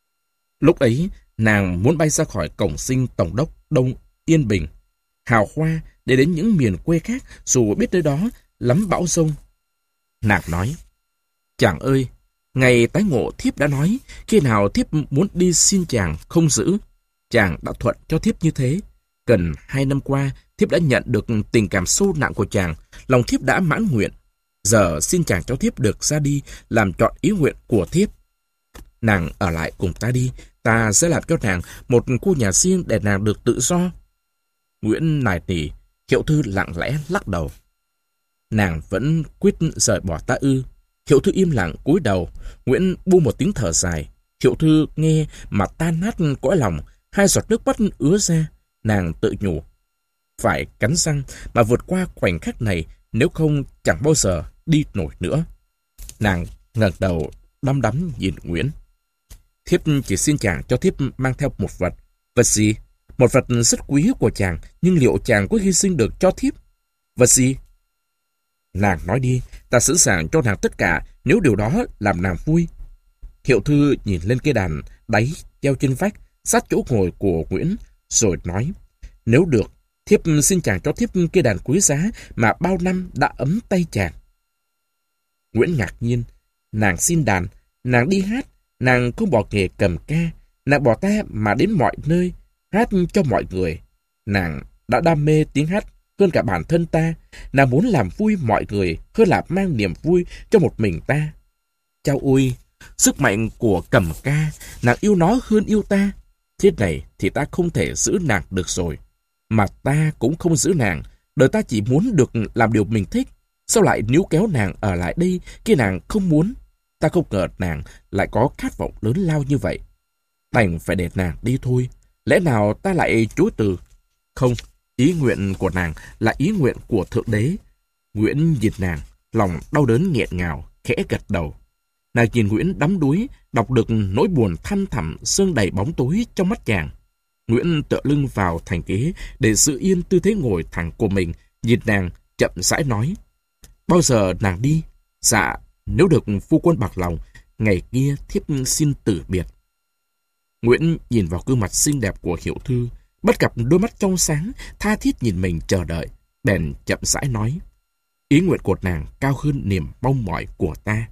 Lúc ấy, nàng muốn bay ra khỏi cổng sinh tổng đốc Đông Yên Bình, hào hoa, để đến những miền quê khác, dù biết nơi đó lắm bão giông. Nàng nói: chàng ơi, ngày tái ngộ thiếp đã nói, khi nào thiếp muốn đi xin chàng không giữ. Chàng đã thuận cho thiếp như thế. Gần hai năm qua, thiếp đã nhận được tình cảm sâu nặng của chàng, lòng thiếp đã mãn nguyện. Giờ xin chàng cho thiếp được ra đi, làm trọn ý nguyện của thiếp. Nàng ở lại cùng ta đi, ta sẽ làm cho nàng một khu nhà riêng để nàng được tự do. Nguyễn nài nỉ, Hiểu Thư lặng lẽ lắc đầu. Nàng vẫn quyết rời bỏ ta ư? Hiểu Thư im lặng cúi đầu. Nguyễn buông một tiếng thở dài. Hiểu Thư nghe mà tan nát cõi lòng, hai giọt nước mắt ứa ra. Nàng tự nhủ: phải cắn răng mà vượt qua khoảnh khắc này, nếu không chẳng bao giờ đi nổi nữa. Nàng ngẩng đầu đăm đắm nhìn Nguyễn. Thiếp chỉ xin chàng cho thiếp mang theo một vật. Vật gì? Một vật rất quý của chàng, nhưng liệu chàng có hy sinh được cho thiếp? Vật gì? Nàng nói đi, ta sẵn sàng cho nàng tất cả, nếu điều đó làm nàng vui. Hiểu Thư nhìn lên cây đàn đáy treo trên vách, sát chỗ ngồi của Nguyễn, rồi nói: nếu được, thiếp xin chàng cho thiếp cây đàn quý giá mà bao năm đã ấm tay chàng. Nguyễn ngạc nhiên. Nàng xin đàn, nàng đi hát, nàng không bỏ nghề cầm ca, nàng bỏ ta mà đến mọi nơi, hát cho mọi người. Nàng đã đam mê tiếng hát hơn cả bản thân ta, nàng muốn làm vui mọi người hơn là mang niềm vui cho một mình ta. Chao ôi, sức mạnh của cầm ca, nàng yêu nó hơn yêu ta. Thế này thì ta không thể giữ nàng được rồi. Mà ta cũng không giữ nàng, đời ta chỉ muốn được làm điều mình thích. Sao lại níu kéo nàng ở lại đây khi nàng không muốn? Ta không ngờ nàng lại có khát vọng lớn lao như vậy. Đành phải để nàng đi thôi. Lẽ nào ta lại chối từ? Không, ý nguyện của nàng là ý nguyện của Thượng Đế. Nguyễn nhìn nàng, lòng đau đớn nghẹn ngào, khẽ gật đầu. Nàng nhìn Nguyễn đắm đuối, đọc được nỗi buồn thăm thẳm sương đầy bóng tối trong mắt chàng. Nguyễn tựa lưng vào thành ghế để giữ yên tư thế ngồi thẳng của mình, nhìn nàng chậm rãi nói: Bao giờ nàng đi? Dạ, nếu được phu quân bạc lòng, ngày kia thiếp xin từ biệt. Nguyễn nhìn vào gương mặt xinh đẹp của Hiểu Thư, bắt gặp đôi mắt trong sáng, tha thiết nhìn mình chờ đợi, bèn chậm rãi nói: Ý nguyện của nàng cao hơn niềm mong mỏi của ta.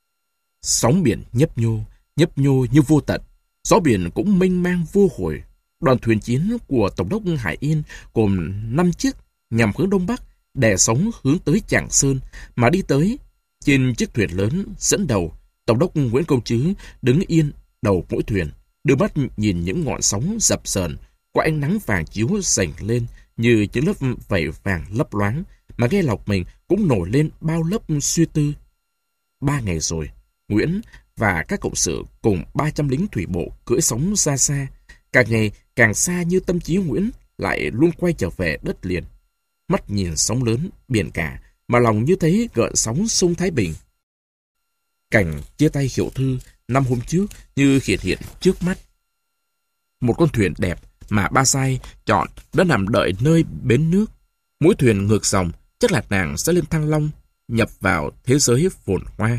Sóng biển nhấp nhô, nhấp nhô như vô tận, gió biển cũng mênh mang vô hồi. Đoàn thuyền chiến của Tổng đốc Hải Yên gồm năm chiếc nhằm hướng đông bắc, đè sóng hướng tới Tràng Sơn mà đi tới. Trên chiếc thuyền lớn dẫn đầu, Tổng đốc Nguyễn Công Trứ đứng yên đầu mỗi thuyền, đưa mắt nhìn những ngọn sóng dập dờn qua ánh nắng vàng chiếu rành lên như những lớp vảy vàng lấp loáng, mà nghe lòng mình cũng nổi lên bao lớp suy tư. Ba ngày rồi, Nguyễn và các cộng sự cùng ba trăm lính thủy bộ cưỡi sóng ra xa, càng ngày càng xa như tâm trí Nguyễn lại luôn quay trở về đất liền. Mắt nhìn sóng lớn, biển cả, mà lòng như thấy gợn sóng sông Thái Bình. Cảnh chia tay Hiểu Thư năm hôm trước như hiện hiện trước mắt. Một con thuyền đẹp mà Ba Sai chọn đã nằm đợi nơi bến nước. Mỗi thuyền ngược dòng, chắc là nàng sẽ lên Thăng Long, nhập vào thế giới phồn hoa.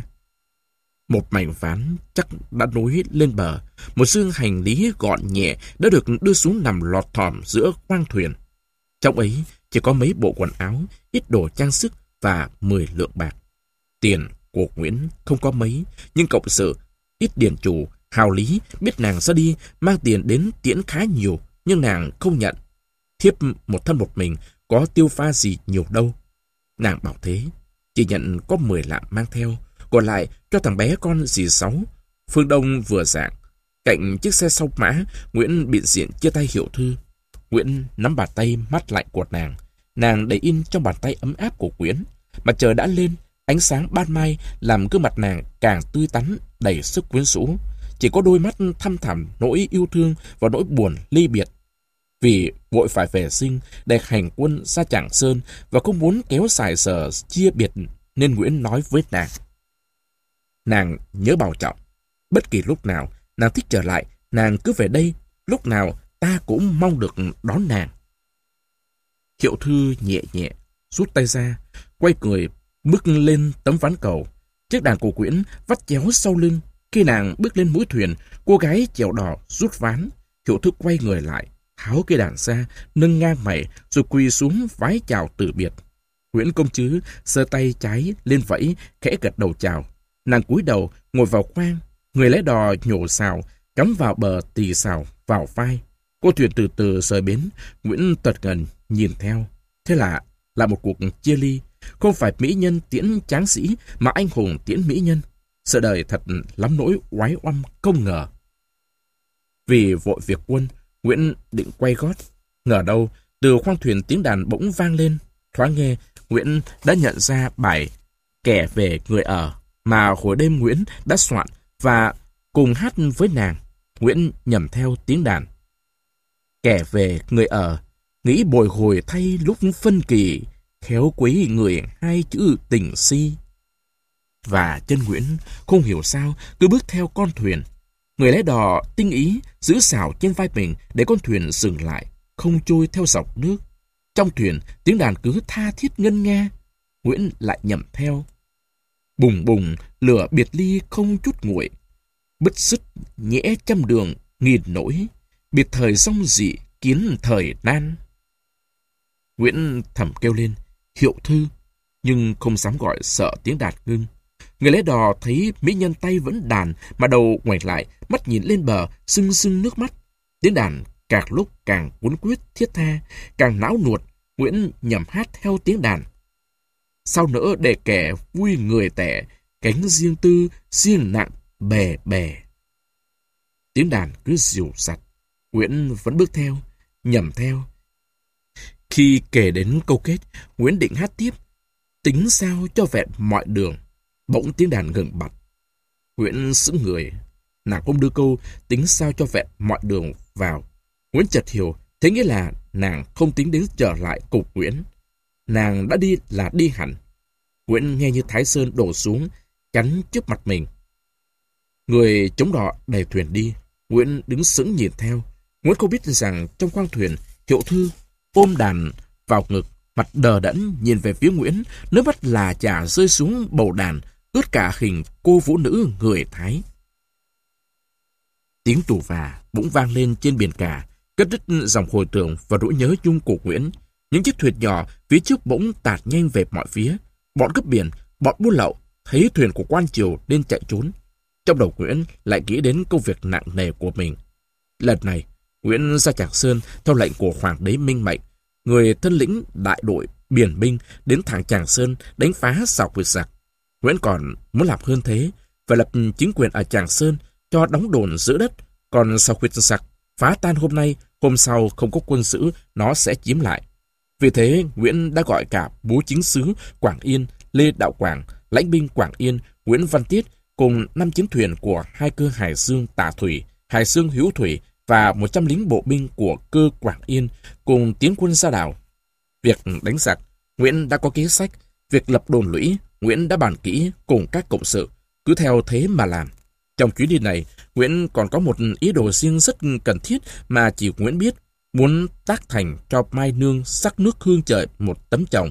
Một mảnh ván chắc đã nối lên bờ, một xương hành lý gọn nhẹ đã được đưa xuống nằm lọt thỏm giữa khoang thuyền. Trong ấy chỉ có mấy bộ quần áo, ít đồ trang sức và mười lượng bạc. Tiền của Nguyễn không có mấy, nhưng cộng sự, ít điền chủ, hào lý biết nàng ra đi mang tiền đến tiễn khá nhiều, nhưng nàng không nhận. Thiếp một thân một mình, có tiêu pha gì nhiều đâu. Nàng bảo thế, chỉ nhận có mười lạng mang theo, còn lại cho thằng bé con dì Sáu. Phương Đông vừa dạng, cạnh chiếc xe song mã, Nguyễn biện diện chia tay Hiểu Thư. Nguyễn nắm bàn tay mát lạnh của nàng, nàng để in trong bàn tay ấm áp của Nguyễn. Mặt trời đã lên, ánh sáng ban mai làm gương mặt nàng càng tươi tắn, đầy sức quyến rũ. Chỉ có đôi mắt thăm thẳm nỗi yêu thương và nỗi buồn ly biệt. Vì vội phải về sinh để hành quân ra Tràng Sơn và không muốn kéo dài giờ chia biệt, nên Nguyễn nói với nàng: Nàng nhớ bảo trọng, bất kỳ lúc nào nàng thích trở lại, nàng cứ về đây, lúc nào ta cũng mong được đón nàng. Hiểu Thư nhẹ nhẹ rút tay ra, quay người bước lên tấm ván cầu. Chiếc đàn của Nguyễn vắt chéo sau lưng. Khi nàng bước lên mũi thuyền, cô gái chèo đò rút ván. Hiểu Thư quay người lại, tháo cây đàn ra, nâng ngang mày, rồi quỳ xuống vái chào từ biệt. Nguyễn Công Trứ giơ tay trái lên vẫy, khẽ gật đầu chào. Nàng cúi đầu ngồi vào khoang, người lái đò nhổ sào cắm vào bờ tì sào vào vai. Cô thuyền từ từ rời bến. Nguyễn tật ngần nhìn theo. Thế là là một cuộc chia ly, không phải mỹ nhân tiễn tráng sĩ mà anh hùng tiễn mỹ nhân. Sự đời thật lắm nỗi oái oăm không ngờ. Vì vội việc quân, Nguyễn định quay gót. Ngờ đâu từ khoang thuyền tiếng đàn bỗng vang lên. Thoáng nghe, Nguyễn đã nhận ra bài Kẻ Về Người Ở mà hồi đêm Nguyễn đã soạn và cùng hát với nàng. Nguyễn nhầm theo tiếng đàn. Kẻ về người ở, nghĩ bồi hồi thay lúc phân kỳ, khéo quấy người hai chữ tình si. Và chân Nguyễn không hiểu sao cứ bước theo con thuyền. Người lái đò tinh ý giữ sào trên vai mình để con thuyền dừng lại, không trôi theo dọc nước. Trong thuyền tiếng đàn cứ tha thiết ngân nga. Nguyễn lại nhầm theo. Bùng bùng lửa biệt ly không chút nguội, bứt rứt nhẽ trăm đường nghìn nỗi, biệt thời song dị kiến thời nan. Nguyễn thầm kêu lên Hiểu Thư, nhưng không dám gọi sợ tiếng đàn ngưng. Người lái đò thấy mỹ nhân tay vẫn đàn mà đầu ngoảnh lại, mắt nhìn lên bờ, sưng sưng nước mắt. Tiếng đàn càng lúc càng cuốn quyết thiết tha, càng não nuột. Nguyễn nhầm hát theo tiếng đàn. Sao nỡ để kẻ vui người tẻ, cánh riêng tư riêng nặng bè bè. Tiếng đàn cứ dịu dặt. Nguyễn vẫn bước theo, nhầm theo. Khi kể đến câu kết, Nguyễn định hát tiếp tính sao cho vẹn mọi đường. Bỗng tiếng đàn ngừng bặt. Nguyễn sững người. Nàng không đưa câu tính sao cho vẹn mọi đường vào. Nguyễn chợt hiểu, thế nghĩa là nàng không tính đến trở lại cùng Nguyễn. Nàng đã đi là đi hẳn. Nguyễn nghe như Thái Sơn đổ xuống, chắn trước mặt mình. Người chống đò đẩy thuyền đi. Nguyễn đứng sững nhìn theo. Nguyễn không biết rằng trong khoang thuyền, Hiệu Thư ôm đàn vào ngực, mặt đờ đẫn nhìn về phía Nguyễn, nước mắt là chả rơi xuống bầu đàn, ướt cả hình cô vũ nữ người Thái. Tiếng tù và bỗng vang lên trên biển cả, cắt đứt dòng hồi tưởng và nỗi nhớ chung của Nguyễn. Những chiếc thuyền nhỏ phía trước bỗng tạt nhanh về mọi phía. Bọn cướp biển, bọn buôn lậu thấy thuyền của quan triều nên chạy trốn. Trong đầu Nguyễn lại nghĩ đến công việc nặng nề của mình. Lần này, Nguyễn ra Tràng Sơn theo lệnh của Hoàng đế Minh Mệnh, người thân lĩnh đại đội biển binh đến thẳng Tràng Sơn đánh phá giặc quyệt giặc. Nguyễn còn muốn làm hơn thế, phải lập chính quyền ở Tràng Sơn cho đóng đồn giữ đất, còn sau quyệt giặc phá tan hôm nay, hôm sau không có quân giữ, nó sẽ chiếm lại. Vì thế, Nguyễn đã gọi cả bố chính sứ Quảng Yên, Lê Đạo Quảng, lãnh binh Quảng Yên, Nguyễn Văn Tiết cùng năm chiến thuyền của hai cơ Hải Dương Tả Thủy, Hải Dương Hữu Thủy và một trăm lính bộ binh của cơ Quảng Yên cùng tiến quân ra đảo. Việc đánh giặc, Nguyễn đã có kế sách. Việc lập đồn lũy, Nguyễn đã bàn kỹ cùng các cộng sự, cứ theo thế mà làm. Trong chuyến đi này, Nguyễn còn có một ý đồ riêng rất cần thiết mà chỉ Nguyễn biết, muốn tác thành cho Mai Nương sắc nước hương trời một tấm chồng.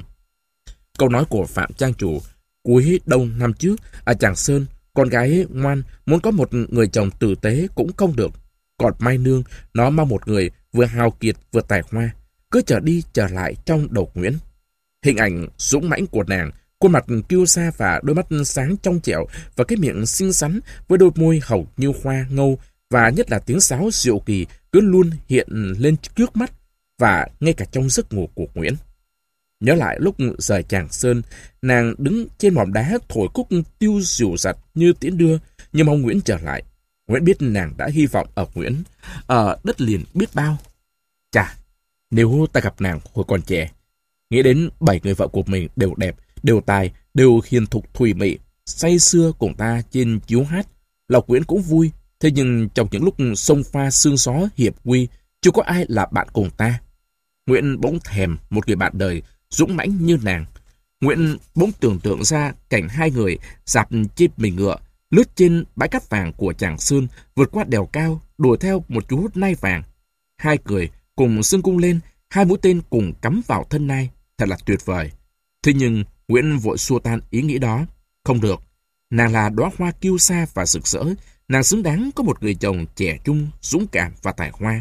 Câu nói của Phạm Trang Chủ cuối đông năm trước ở Tràng Sơn, con gái ngoan muốn có một người chồng tử tế cũng không được. Còn Mai Nương, nó mang một người vừa hào kiệt vừa tài hoa, cứ trở đi trở lại trong đầu Nguyễn. Hình ảnh dũng mãnh của nàng, khuôn mặt kiêu sa và đôi mắt sáng trong trẻo và cái miệng xinh xắn với đôi môi hồng như hoa ngâu và nhất là tiếng sáo diệu kỳ cứ luôn hiện lên trước mắt và ngay cả trong giấc ngủ của Nguyễn. Nhớ lại lúc rời Tràng Sơn, nàng đứng trên mỏm đá thổi cúc tiêu dịu dặt như tiễn đưa, nhưng mong Nguyễn trở lại. Nguyễn biết nàng đã hy vọng ở Nguyễn, ở đất liền biết bao. Chà, nếu ta gặp nàng hồi còn trẻ, nghĩ đến bảy người vợ của mình đều đẹp, đều tài, đều hiền thục thùy mị, say sưa cùng ta trên chiếu hát, lòng Nguyễn cũng vui. Thế nhưng trong những lúc sông pha sương gió hiệp nguy, chưa có ai là bạn cùng ta. Nguyễn bỗng thèm một người bạn đời dũng mãnh như nàng. Nguyễn bỗng tưởng tượng ra cảnh hai người dạp trên mình ngựa, lướt trên bãi cát vàng của Tràng Sơn, vượt qua đèo cao, đuổi theo một chú nai vàng. Hai người cùng xưng cung lên, hai mũi tên cùng cắm vào thân nai, thật là tuyệt vời. Thế nhưng Nguyễn vội xua tan ý nghĩ đó. Không được, nàng là đóa hoa kiêu sa và rực rỡ, nàng xứng đáng có một người chồng trẻ trung, dũng cảm và tài hoa.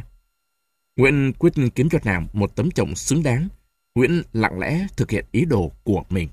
Nguyễn quyết kiếm cho nàng một tấm chồng xứng đáng. Nguyễn lặng lẽ thực hiện ý đồ của mình.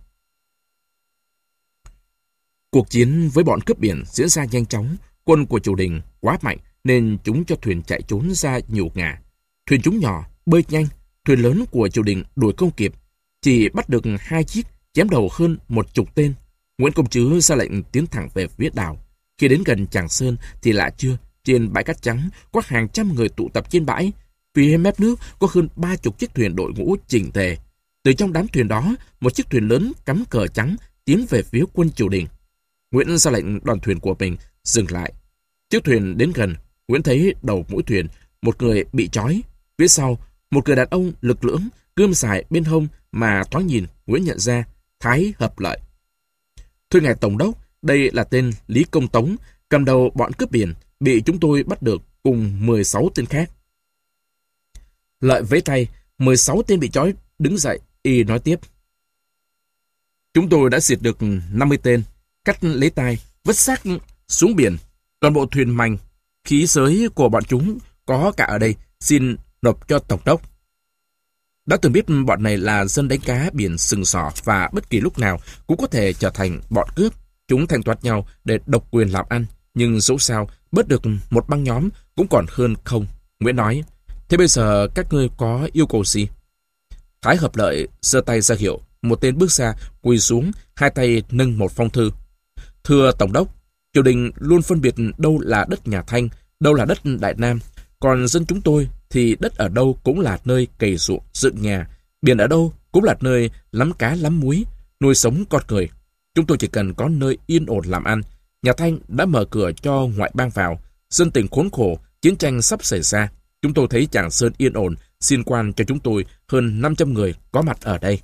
Cuộc chiến với bọn cướp biển diễn ra nhanh chóng. Quân của triều đình quá mạnh nên chúng cho thuyền chạy trốn ra nhiều ngả. Thuyền chúng nhỏ bơi nhanh, thuyền lớn của triều đình đuổi không kịp, chỉ bắt được hai chiếc, chém đầu hơn một chục tên. Nguyễn Công Trứ ra lệnh tiến thẳng về phía đảo. Khi đến gần Tràng Sơn thì lạ chưa, trên bãi cát trắng có hàng trăm người tụ tập trên bãi. Phía mép nước có hơn ba chục chiếc thuyền đội ngũ chỉnh tề. Từ trong đám thuyền đó, một chiếc thuyền lớn cắm cờ trắng tiến về phía quân triều đình. Nguyễn ra lệnh đoàn thuyền của mình dừng lại. Chiếc thuyền đến gần, Nguyễn thấy đầu mũi thuyền một người bị trói. Phía sau, một người đàn ông lực lưỡng, gươm dài bên hông mà thoáng nhìn Nguyễn nhận ra Thái Hợp Lợi. Thưa ngài tổng đốc, đây là tên Lý Công Tống, cầm đầu bọn cướp biển, bị chúng tôi bắt được cùng mười sáu tên khác. Lợi vẫy tay, mười sáu tên bị trói đứng dậy, y nói tiếp. Chúng tôi đã diệt được năm mươi tên, cắt lấy tay, vứt xác xuống biển. Toàn bộ thuyền mành, khí giới của bọn chúng có cả ở đây, xin nộp cho tổng đốc. Đã từng biết bọn này là dân đánh cá biển sừng sỏ và bất kỳ lúc nào cũng có thể trở thành bọn cướp. Chúng thanh toán nhau để độc quyền làm ăn, nhưng dẫu sao bớt được một băng nhóm cũng còn hơn không. Nguyễn nói, thế bây giờ các ngươi có yêu cầu gì? Thái Hợp Lợi giơ tay ra hiệu, một tên bước ra, quỳ xuống, hai tay nâng một phong thư. Thưa tổng đốc, triều đình luôn phân biệt đâu là đất nhà Thanh, đâu là đất Đại Nam. Còn dân chúng tôi thì đất ở đâu cũng là nơi cày ruộng, dựng nhà, biển ở đâu cũng là nơi lắm cá lắm muối, nuôi sống con người. Chúng tôi chỉ cần có nơi yên ổn làm ăn. Nhà Thanh đã mở cửa cho ngoại bang vào, dân tình khốn khổ, chiến tranh sắp xảy ra. Chúng tôi thấy Tràng Sơn yên ổn, xin quan cho chúng tôi hơn năm trăm người có mặt ở đây.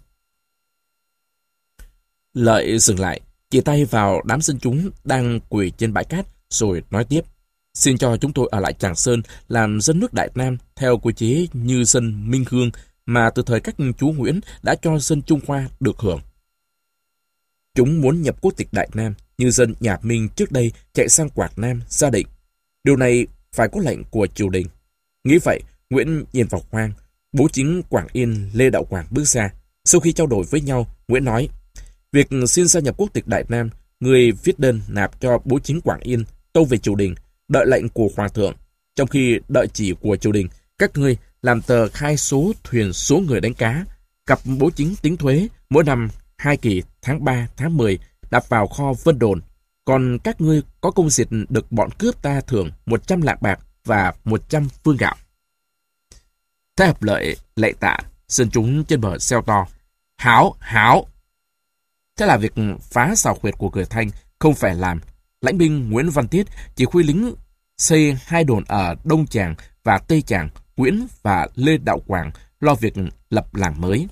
Lợi dừng lại, chỉ tay vào đám dân chúng đang quỳ trên bãi cát, rồi nói tiếp. Xin cho chúng tôi ở lại Tràng Sơn làm dân nước Đại Nam theo quy chế như dân Minh Hương mà từ thời các chúa Nguyễn đã cho dân Trung Hoa được hưởng. Chúng muốn nhập quốc tịch Đại Nam như dân nhà Minh trước đây chạy sang Quảng Nam, Gia Định. Điều này phải có lệnh của triều đình. Nghĩ vậy, Nguyễn nhìn vào khoang. Bố chính Quảng Yên Lê Đạo Quảng bước ra. Sau khi trao đổi với nhau, Nguyễn nói, việc xin gia nhập quốc tịch Đại Nam, người viết đơn nạp cho bố chính Quảng Yên tâu về triều đình, đợi lệnh của Hoàng thượng. Trong khi đợi chỉ của triều đình, các ngươi làm tờ khai số thuyền số người đánh cá, cặp bố chính tính thuế mỗi năm hai kỳ tháng ba, tháng mười đạp vào kho Vân Đồn. Còn các ngươi có công diệt được bọn cướp ta thưởng một trăm lạng bạc và một trăm phương gạo. Thế Hợp Lợi lạy tạ, dân chúng trên bờ xeo to. Hảo, hảo! Thế là việc phá xào huyệt của người Thanh không phải làm. Lãnh binh Nguyễn Văn Tiết chỉ huy lính xây hai đồn ở Đông Tràng và Tây Tràng. Nguyễn và Lê Đạo Quảng lo việc lập làng mới.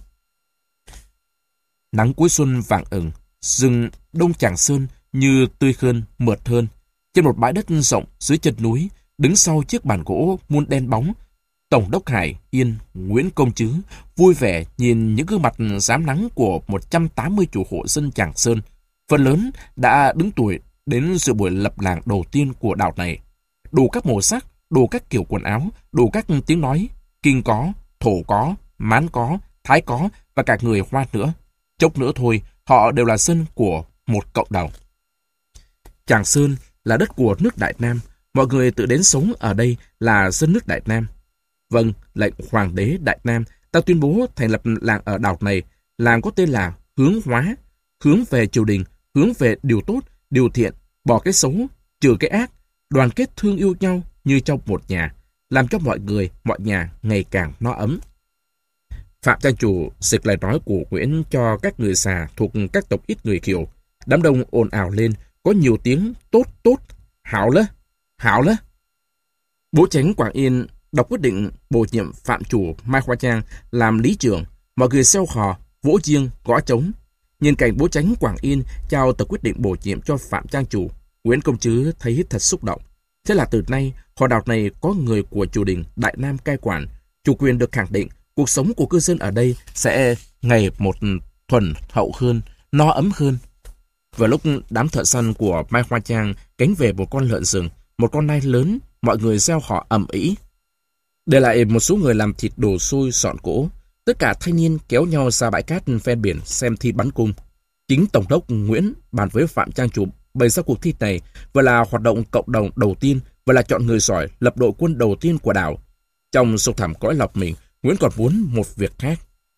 Nắng cuối xuân vàng ửng, rừng Đông Tràng Sơn như tươi hơn, mượt hơn. Trên một bãi đất rộng dưới chân núi, đứng sau chiếc bàn gỗ muôn đen bóng, Tổng đốc Hải Yên Nguyễn Công Trứ vui vẻ nhìn những gương mặt rám nắng của một trăm tám mươi chủ hộ dân Tràng Sơn. Phần lớn đã đứng tuổi đến dự buổi lập làng đầu tiên của đảo này. Đủ các màu sắc, đủ các kiểu quần áo, đủ các tiếng nói, Kinh có, Thổ có, Mán có, Thái có và cả người Hoa nữa. Chốc nữa thôi, họ đều là dân của một cộng đồng. Tràng Sơn là đất của nước Đại Nam, mọi người tự đến sống ở đây là dân nước Đại Nam. Vâng, lệnh Hoàng đế Đại Nam, ta tuyên bố thành lập làng ở đảo này, làng có tên là Hướng Hóa, hướng về triều đình, hướng về điều tốt, điều thiện, bỏ cái xấu, trừ cái ác, đoàn kết thương yêu nhau như trong một nhà, làm cho mọi người, mọi nhà ngày càng no ấm. Phạm Trang Chủ dịch lời nói của Nguyễn cho các người Xà thuộc các tộc ít người Kiều. Đám đông ồn ào lên, có nhiều tiếng tốt tốt, hảo lắm, hảo lắm. Bố Chánh Quảng Yên đọc quyết định bổ nhiệm Phạm Chủ Mai Khoa Trang làm lý trưởng, mọi người xeo hò, vỗ chiêng, gõ trống. Nhìn cảnh bố Chánh Quảng Yên trao tờ quyết định bổ nhiệm cho Phạm Trang Chủ, Nguyễn Công Trứ thấy thật xúc động. Thế là từ nay, hòn đảo này có người của triều đình Đại Nam cai quản, chủ quyền được khẳng định, cuộc sống của cư dân ở đây sẽ ngày một thuần hậu hơn, no ấm hơn. Vào lúc đám thợ săn của Mai Hoa Trang cánh về một con lợn rừng, một con nai lớn, mọi người reo hò ầm ĩ. Để lại một số người làm thịt đồ xôi sọn cỗ, tất cả thanh niên kéo nhau ra bãi cát ven biển xem thi bắn cung. Chính Tổng đốc Nguyễn bàn với Phạm Trang Chủ bày ra cuộc thi này vừa là hoạt động cộng đồng đầu tiên, vừa là chọn người giỏi lập đội quân đầu tiên của đảo. Trong sâu thẳm cõi lọc mình, Nguyễn còn muốn một việc khác.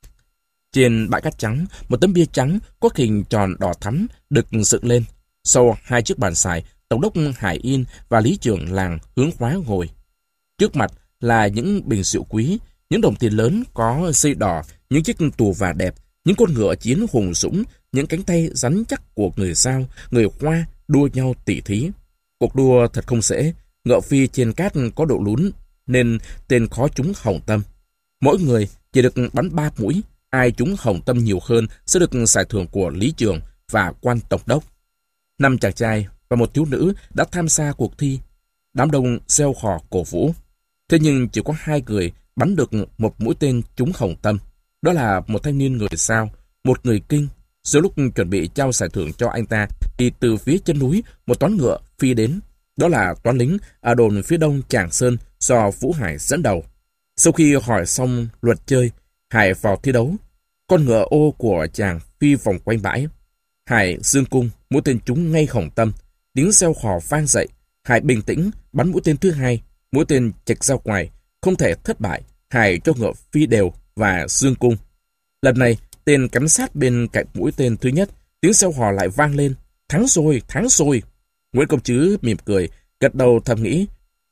Trên bãi cát trắng, một tấm bia trắng có hình tròn đỏ thắm được dựng lên. Sau hai chiếc bàn xài, Tổng đốc Hải Yên và lý trưởng làng Hướng Hóa ngồi. Trước mặt là những bình rượu quý, những đồng tiền lớn có dây đỏ, những chiếc tù và đẹp, những con ngựa chiến hùng dũng, những cánh tay rắn chắc của người Dao, người Hoa đua nhau tỉ thí. Cuộc đua thật không dễ, ngựa phi trên cát có độ lún nên tên khó trúng hồng tâm. Mỗi người chỉ được bắn ba mũi, ai trúng hồng tâm nhiều hơn sẽ được giải thưởng của lý trưởng và quan tổng đốc. Năm chàng trai và một thiếu nữ đã tham gia cuộc thi. Đám đông reo hò cổ vũ. Thế nhưng chỉ có hai người bắn được một mũi tên trúng hồng tâm. Đó là một thanh niên người Dao, một người Kinh. Giữa lúc chuẩn bị trao giải thưởng cho anh ta, thì từ phía chân núi một toán ngựa phi đến. Đó là toán lính ở đồn phía đông Tràng Sơn do Vũ Hải dẫn đầu. Sau khi hỏi xong luật chơi, Hải vào thi đấu. Con ngựa ô của chàng phi vòng quanh bãi. Hải dương cung, mũi tên trúng ngay hồng tâm. Tiếng reo hò vang dậy. Hải bình tĩnh bắn mũi tên thứ hai. Mũi tên chệch ra ngoài, không thể thất bại. Hải cho ngựa phi đều và dương cung. Lần này, tên cắm sát bên cạnh mũi tên thứ nhất. Tiếng reo hò lại vang lên. Thắng rồi, thắng rồi. Nguyễn Công Trứ mỉm cười, gật đầu thầm nghĩ.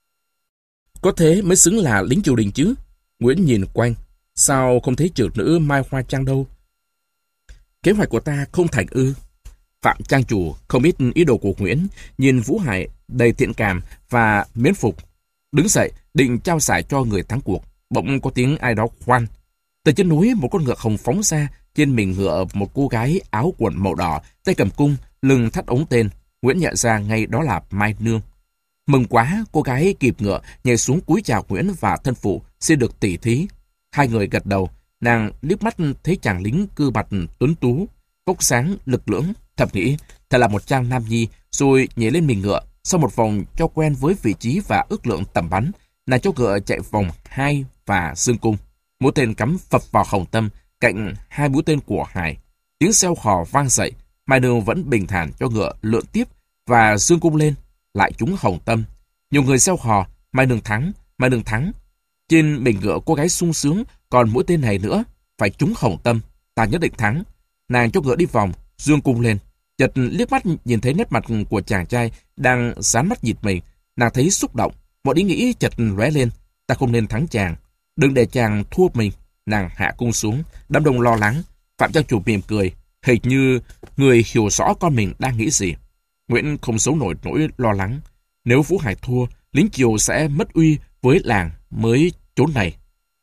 Có thế mới xứng là lính triều đình chứ. Nguyễn nhìn quanh. Sao không thấy trưởng nữ Mai Hoa Trang đâu? Kế hoạch của ta không thành ư? Phạm Trang Chủ không biết ý đồ của Nguyễn, nhìn Vũ Hải đầy thiện cảm và mến phục. Đứng dậy, định trao giải cho người thắng cuộc, bỗng có tiếng ai đó khoan. Từ trên núi, một con ngựa hồng phóng ra, trên mình ngựa một cô gái áo quần màu đỏ, tay cầm cung, lưng thắt ống tên. Nguyễn nhận ra ngay đó là Mai Nương. Mừng quá, cô gái kịp ngựa, nhảy xuống cúi chào Nguyễn và thân phụ, xin được tỷ thí. Hai người gật đầu, nàng liếc mắt thấy chàng lính cư mặt tuấn tú, cốc sáng, lực lưỡng, thầm nghĩ, thật là một trang nam nhi, rồi nhảy lên mình ngựa. Sau một vòng cho quen với vị trí và ước lượng tầm bắn, nàng cho ngựa chạy vòng hai và dương cung. Mũi tên cắm phập vào hồng tâm, cạnh hai mũi tên của Hải. Tiếng reo hò vang dậy, Mai Nương vẫn bình thản cho ngựa lượn tiếp và dương cung lên, lại trúng hồng tâm. Nhiều người reo hò, Mai Nương thắng, Mai Nương thắng. Trên mình ngựa cô gái sung sướng, còn mũi tên này nữa, phải trúng hồng tâm, ta nhất định thắng. Nàng cho ngựa đi vòng, dương cung lên. Chợt liếc mắt nhìn thấy nét mặt của chàng trai đang dán mắt nhìn mình, nàng thấy xúc động, một ý nghĩ chợt lóe lên, ta không nên thắng chàng, đừng để chàng thua mình. Nàng hạ cung xuống, đám đông lo lắng. Phạm Trang Chủ mỉm cười, hệt như người hiểu rõ con mình đang nghĩ gì. Nguyễn không giấu nổi nỗi lo lắng, nếu Vũ Hải thua, lính Kiều sẽ mất uy với làng mới chốn này.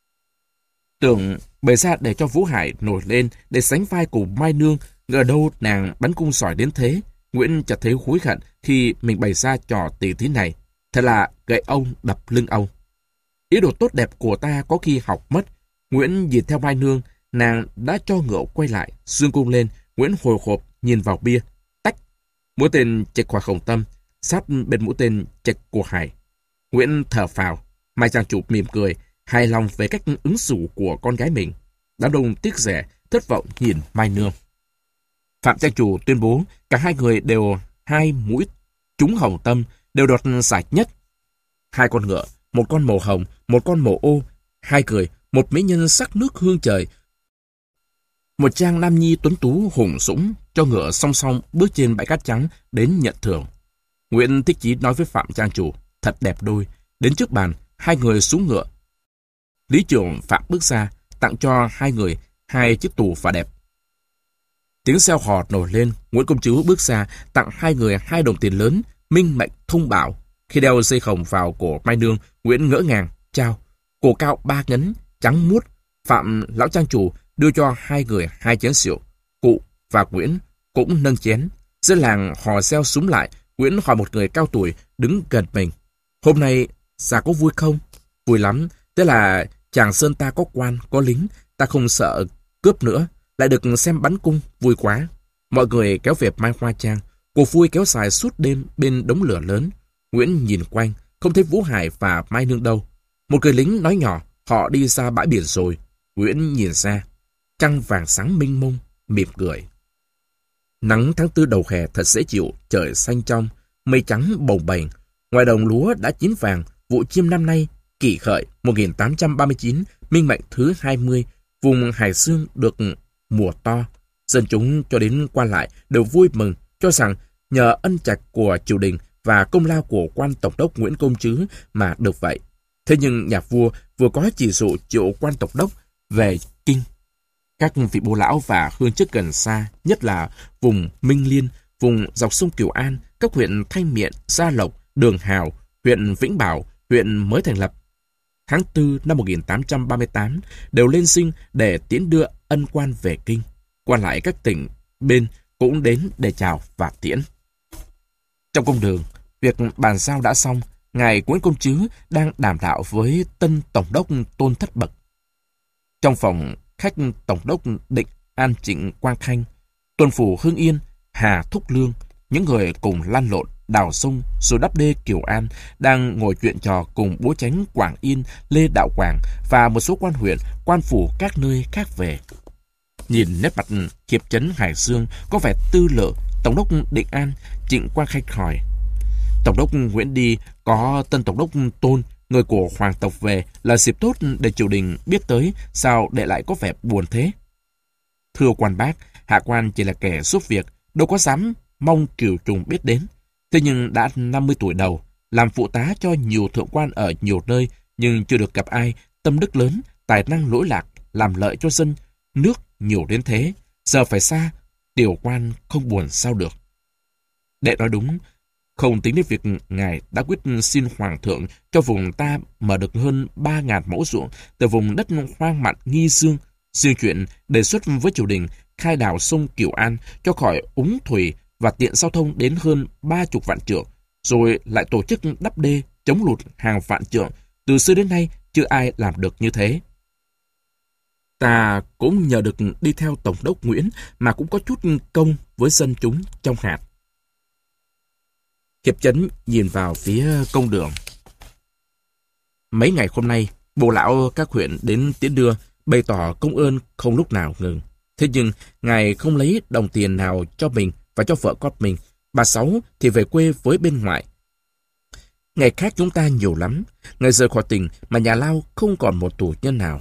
Tưởng bày ra để cho Vũ Hải nổi lên để sánh vai cùng Mai Nương, ngờ đâu nàng bắn cung giỏi đến thế. Nguyễn chợt thấy hối hận khi mình bày ra trò tỷ thí này, thật là gậy ông đập lưng ông. Ý đồ tốt đẹp của ta có khi học mất. Nguyễn nhìn theo Mai Nương, nàng đã cho ngựa quay lại, dương cung lên. Nguyễn hồi hộp nhìn vào bia, tách. Mũi tên chệch qua hồng tâm, sát bên mũi tên chệch của Hải. Nguyễn thở phào, Mai Trang Chủ mỉm cười, hài lòng về cách ứng xử của con gái mình. Đám đông tiếc rẻ, thất vọng nhìn Mai Nương. Phạm Trang Chủ tuyên bố cả hai người đều hai mũi trúng hồng tâm, đều đoạt giải nhất. Hai con ngựa, một con màu hồng, một con màu ô, hai người, một mỹ nhân sắc nước hương trời. Một trang nam nhi tuấn tú hùng dũng, cho ngựa song song bước trên bãi cát trắng đến nhận thưởng. Nguyễn Thích Chí nói với Phạm Trang Chủ, thật đẹp đôi. Đến trước bàn, hai người xuống ngựa. Lý trưởng Phạm bước ra, tặng cho hai người hai chiếc tù và đẹp. Tiếng reo hò nổi lên, Nguyễn Công Trứ bước ra, tặng hai người hai đồng tiền lớn, minh mệnh thông bảo. Khi đeo dây hồng vào cổ Mai Nương, Nguyễn ngỡ ngàng, chào. Cổ cao ba ngấn, trắng muốt. Phạm Lão Trang Chủ đưa cho hai người hai chén rượu. Cụ và Nguyễn cũng nâng chén. Dân làng hò reo súm lại. Nguyễn hỏi một người cao tuổi đứng gần mình, hôm nay già có vui không? Vui lắm, thế là chàng Sơn ta có quan, có lính, ta không sợ cướp nữa, lại được xem bắn cung, vui quá. Mọi người kéo về Mai Hoa Trang, cuộc vui kéo dài suốt đêm bên đống lửa lớn. Nguyễn nhìn quanh, không thấy Vũ Hải và Mai Nương đâu. Một người lính nói nhỏ, họ đi ra bãi biển rồi. Nguyễn nhìn ra, trăng vàng sáng mênh mông, mỉm cười. Nắng tháng tư đầu hè thật dễ chịu, trời xanh trong, mây trắng bồng bềnh. Ngoài đồng lúa đã chín vàng, vụ chiêm năm nay, Kỷ Hợi một nghìn tám trăm ba mươi chín, minh mệnh thứ hai mươi, vùng Hải Dương được mùa to. Dân chúng cho đến quan lại đều vui mừng, cho rằng nhờ ân trạch của triều đình và công lao của quan tổng đốc Nguyễn Công Trứ mà được vậy. Thế nhưng nhà vua vừa có chỉ dụ triệu quan tổng đốc về kinh. Các vị bố lão và hương chức gần xa, nhất là vùng Minh Liên, vùng dọc sông Kiều An, các huyện Thanh Miện, Gia Lộc, Đường Hào, huyện Vĩnh Bảo, huyện mới thành lập. Tháng tư năm một nghìn tám trăm ba mươi tám đều lên sinh để tiễn đưa ân quan về kinh. Quan lại các tỉnh bên cũng đến để chào và tiễn. Trong công đường, việc bàn giao đã xong, ngài Nguyễn Công Trứ đang đàm đạo với tân tổng đốc Tôn Thất Bậc. Trong phòng khách tổng đốc Định An Trịnh Quang Khanh, tuần phủ Hưng Yên, Hà Thúc Lương, những người cùng lăn lộn, đào sông rồi đắp đê Kiều An đang ngồi chuyện trò cùng búa chánh Quảng Yên, Lê Đạo Quảng và một số quan huyện, quan phủ các nơi khác về. Nhìn nét mặt hiệp chấn Hải Dương có vẻ tư lự, tổng đốc Định An Trịnh Quang Khanh hỏi: Tổng đốc Nguyễn đi có tân tổng đốc Tôn, người của hoàng tộc về, là dịp tốt để triều đình biết tới, sao để lại có vẻ buồn thế? Thưa quan bác, hạ quan chỉ là kẻ giúp việc, đâu có dám mong triều trùng biết đến. Thế nhưng đã năm mươi tuổi đầu, làm phụ tá cho nhiều thượng quan ở nhiều nơi, nhưng chưa được gặp ai tâm đức lớn, tài năng lỗi lạc, làm lợi cho dân nước nhiều đến thế. Giờ phải xa, tiểu quan không buồn sao được. Đệ nói đúng, Không tính đến việc ngài đã quyết xin hoàng thượng cho vùng ta mở được hơn ba ngàn mẫu ruộng từ vùng đất hoang mặn nghi dương, riêng chuyện đề xuất với triều đình khai đào sông Kiều An cho khỏi úng thủy và tiện giao thông đến hơn ba chục vạn trượng, rồi lại tổ chức đắp đê chống lụt hàng vạn trượng. Từ xưa đến nay chưa ai làm được như thế. Ta cũng nhờ được đi theo Tổng đốc Nguyễn mà cũng có chút công với dân chúng trong hạt. Hiệp Chấn nhìn vào phía công đường. Mấy ngày hôm nay, bộ lão các huyện đến tiễn đưa, bày tỏ công ơn không lúc nào ngừng. Thế nhưng, ngài không lấy đồng tiền nào cho mình và cho vợ con mình. Bà Sáu thì về quê với bên ngoại. Ngày khác chúng ta nhiều lắm. Ngày rời khỏi tỉnh mà nhà Lao không còn một tù nhân nào.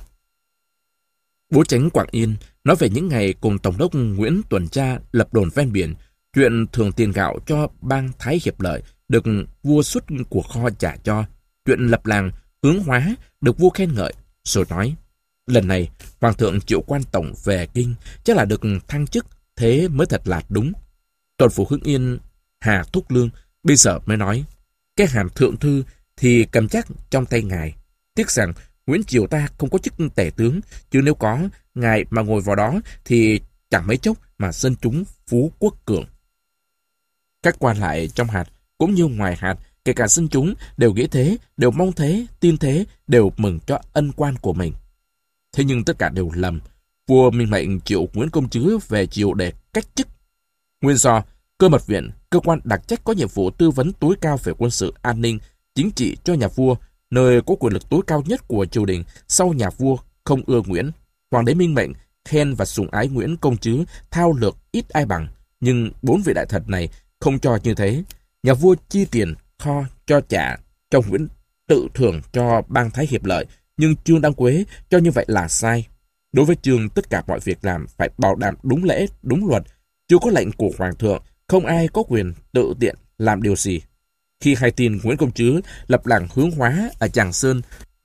Bố Chánh Quảng Yên nói về những ngày cùng Tổng đốc Nguyễn tuần tra lập đồn ven biển, chuyện thường tiền gạo cho bang Thái Hiệp Lợi được vua xuất của kho trả cho, chuyện lập làng Hướng Hóa được vua khen ngợi, rồi nói, lần này Hoàng thượng triệu quan tổng về kinh, chắc là được thăng chức, thế mới thật là đúng. Tuần phủ Hưng Yên Hà Thúc Lương bây giờ mới nói, cái hàm thượng thư thì cầm chắc trong tay ngài. Tiếc rằng Nguyễn triều ta không có chức tể tướng, chứ nếu có, ngài mà ngồi vào đó thì chẳng mấy chốc mà dân chúng phú quốc cường. Các quan lại trong hạt cũng như ngoài hạt, kể cả dân chúng đều nghĩ thế, đều mong thế, tin thế, đều mừng cho ân quan của mình. Thế nhưng tất cả đều lầm. Vua minh mệnh triệu Nguyễn Công Trứ về triều để cách chức. Nguyên do, Cơ Mật Viện, cơ quan đặc trách có nhiệm vụ tư vấn tối cao về quân sự, an ninh, chính trị cho nhà vua, nơi có quyền lực tối cao nhất của triều đình sau nhà vua, không ưa Nguyễn. Hoàng đế minh mệnh khen và sủng ái Nguyễn Công Trứ thao lược ít ai bằng, nhưng bốn vị đại thần này không cho như thế. Nhà vua chi tiền kho cho trả cho Nguyễn, tự thưởng cho bang Thái Hiệp Lợi, nhưng Trương Đăng Quế cho như vậy là sai. Đối với Trương, tất cả mọi việc làm phải bảo đảm đúng lễ, đúng luật. Chưa có lệnh của Hoàng thượng, không ai có quyền tự tiện làm điều gì. Khi hay tin Nguyễn Công Trứ lập làng Hướng Hóa ở Tràng Sơn,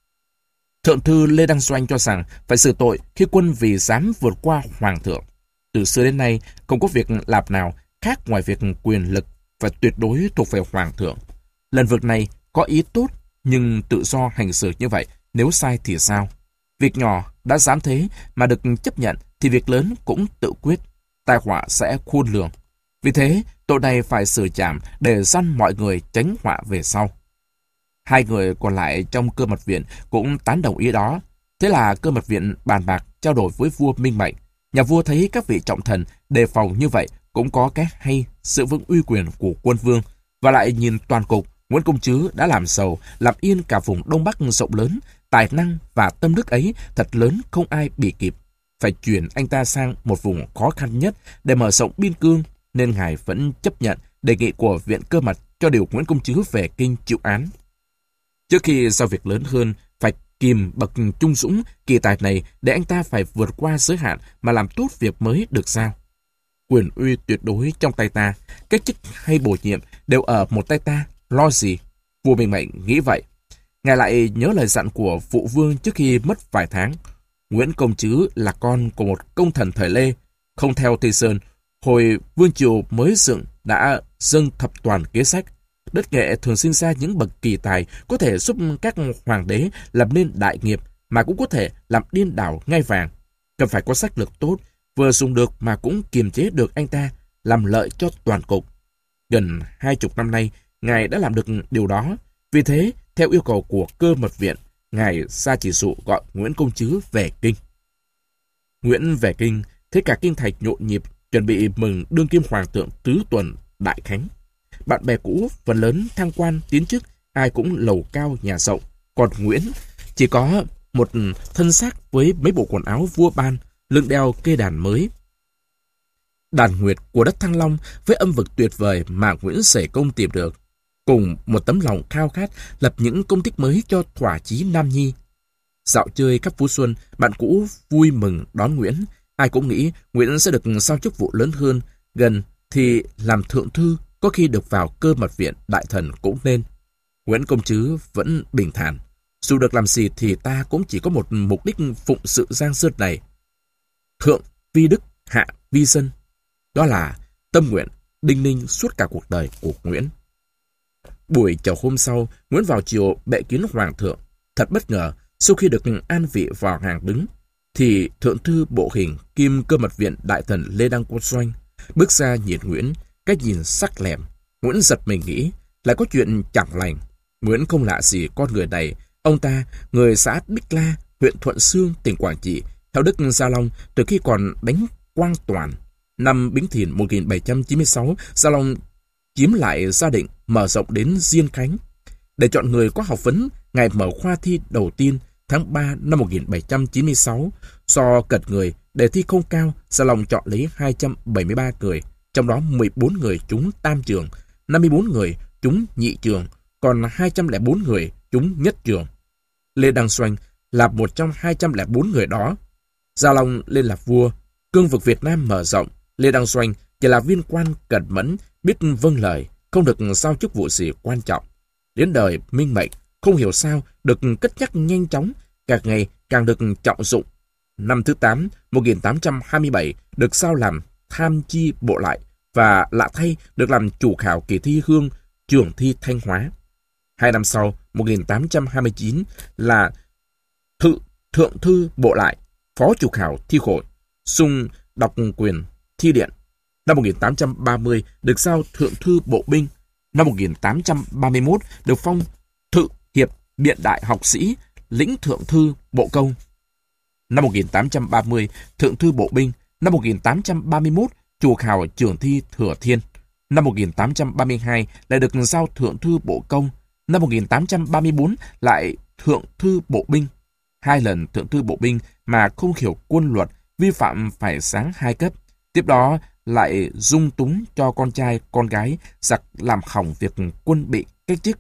Thượng thư Lê Đăng Doanh cho rằng phải xử tội khi quân vì dám vượt qua Hoàng thượng. Từ xưa đến nay, không có việc làm nào khác ngoài việc quyền lực và tuyệt đối thuộc về Hoàng thượng. Lần việc này có ý tốt, nhưng tự do hành xử như vậy, nếu sai thì sao? Việc nhỏ đã dám thế mà được chấp nhận thì việc lớn cũng tự quyết. Tai họa sẽ khôn lường. Vì thế, tội này phải xử trảm để dăn mọi người tránh họa về sau. Hai người còn lại trong Cơ Mật Viện cũng tán đồng ý đó. Thế là Cơ Mật Viện bàn bạc trao đổi với vua minh mệnh. Nhà vua thấy các vị trọng thần đề phòng như vậy cũng có cái hay, sự vững uy quyền của quân vương. Và lại nhìn toàn cục, Nguyễn Công Trứ đã làm giàu, làm yên cả vùng Đông Bắc rộng lớn. Tài năng và tâm đức ấy thật lớn, không ai bị kịp. Phải chuyển anh ta sang một vùng khó khăn nhất để mở rộng biên cương, nên ngài vẫn chấp nhận đề nghị của Viện Cơ Mật cho điều Nguyễn Công Trứ về kinh chịu án. Trước khi giao việc lớn hơn, phải kìm bậc trung dũng kỳ tài này để anh ta phải vượt qua giới hạn mà làm tốt việc mới được giao. Quyền uy tuyệt đối trong tay ta, cách chức hay bổ nhiệm đều ở một tay ta, lo gì? Vua minh mệnh nghĩ vậy. Ngài lại nhớ lời dặn của phụ vương trước khi mất vài tháng. Nguyễn Công Trứ là con của một công thần thời Lê, không theo Tây Sơn. Hồi vương triều mới dựng đã dâng thập toàn kế sách. Đất nghệ thường sinh ra những bậc kỳ tài có thể giúp các hoàng đế làm nên đại nghiệp, mà cũng có thể làm điên đảo ngai vàng. Cần phải có sách lược tốt, vừa dùng được mà cũng kiềm chế được anh ta, làm lợi cho toàn cục. Gần hai chục năm nay, ngài đã làm được điều đó. Vì thế, theo yêu cầu của Cơ Mật Viện, ngài ra chỉ dụ gọi Nguyễn Công Trứ về kinh. Nguyễn về kinh, thấy cả kinh thạch nhộn nhịp, chuẩn bị mừng đương kim hoàng thượng tứ tuần đại khánh. Bạn bè cũ phần lớn thăng quan tiến chức, ai cũng lầu cao nhà rộng. Còn Nguyễn chỉ có một thân xác với mấy bộ quần áo vua ban, lưng đeo cây đàn mới. Đàn nguyệt của đất Thăng Long với âm vực tuyệt vời mà Nguyễn Sể Công tìm được, cùng một tấm lòng khao khát lập những công tích mới cho thỏa chí nam nhi. Dạo chơi khắp Phú Xuân, bạn cũ vui mừng đón Nguyễn. Ai cũng nghĩ Nguyễn sẽ được sao chức vụ lớn hơn, gần thì làm thượng thư, có khi được vào Cơ Mật Viện đại thần cũng nên. Nguyễn Công Trứ vẫn bình thản. Dù được làm gì thì ta cũng chỉ có một mục đích phụng sự giang sơn này. Thượng vi đức, hạ vi dân. Đó là tâm nguyện đinh ninh suốt cả cuộc đời của Nguyễn. Buổi chiều hôm sau, Nguyễn vào chiều bệ kiến hoàng thượng. Thật bất ngờ, sau khi được an vị vào hàng đứng, thì thượng thư bộ hình kim cơ mật viện đại thần Lê Đăng Quân Doanh bước ra nhìn Nguyễn, cái nhìn sắc lẹm. Nguyễn giật mình nghĩ, lại có chuyện chẳng lành. Nguyễn không lạ gì con người này. Ông ta, người xã Bích La, huyện Thuận Xương, tỉnh Quảng Trị, theo Đức Gia Long từ khi còn đánh Quang Toàn. Năm Bính Thìn một nghìn bảy trăm chín mươi sáu, Gia Long chiếm lại Gia Định, mở rộng đến Diên Khánh. Để chọn người có học vấn, ngài mở khoa thi đầu tiên tháng ba năm một nghìn bảy trăm chín mươi sáu. Do cật người, đề thi không cao, Gia Long chọn lấy hai trăm bảy mươi ba người, trong đó mười bốn người trúng tam trường, năm mươi bốn người trúng nhị trường, còn hai trăm lẻ bốn người trúng nhất trường. Lê Đăng Doanh là một trong hai trăm lẻ bốn người đó. Gia Long lên làm vua, cương vực Việt Nam mở rộng. Lê Đăng Doanh chỉ là viên quan cẩn mẫn, biết vâng lời, không được giao chức vụ gì quan trọng. Đến đời Minh Mệnh, không hiểu sao được cất nhắc nhanh chóng, càng ngày càng được trọng dụng. Năm thứ tám, một nghìn tám trăm hai mươi bảy, được sao làm tham chi bộ lại, và lạ thay được làm chủ khảo kỳ thi Hương, trường thi Thanh Hóa. Hai năm sau, một nghìn tám trăm hai mươi chín, là thự thượng thư bộ lại, phó chủ khảo thi hội, xung đọc quyền thi điện. Năm một nghìn tám trăm ba mươi, được giao thượng thư bộ binh. Năm một nghìn tám trăm ba mươi mốt, được phong thự hiệp biện đại học sĩ, lĩnh thượng thư bộ công. Năm một nghìn tám trăm ba mươi, thượng thư bộ binh. Năm một nghìn tám trăm ba mươi mốt, chủ khảo trường thi Thừa Thiên. Năm một nghìn tám trăm ba mươi hai, lại được giao thượng thư bộ công. Năm một nghìn tám trăm ba mươi bốn, lại thượng thư bộ binh. Hai lần thượng thư bộ binh mà không hiểu quân luật, vi phạm phải sáng hai cấp. Tiếp đó lại dung túng cho con trai, con gái, giặc làm hỏng việc quân bị cách chức.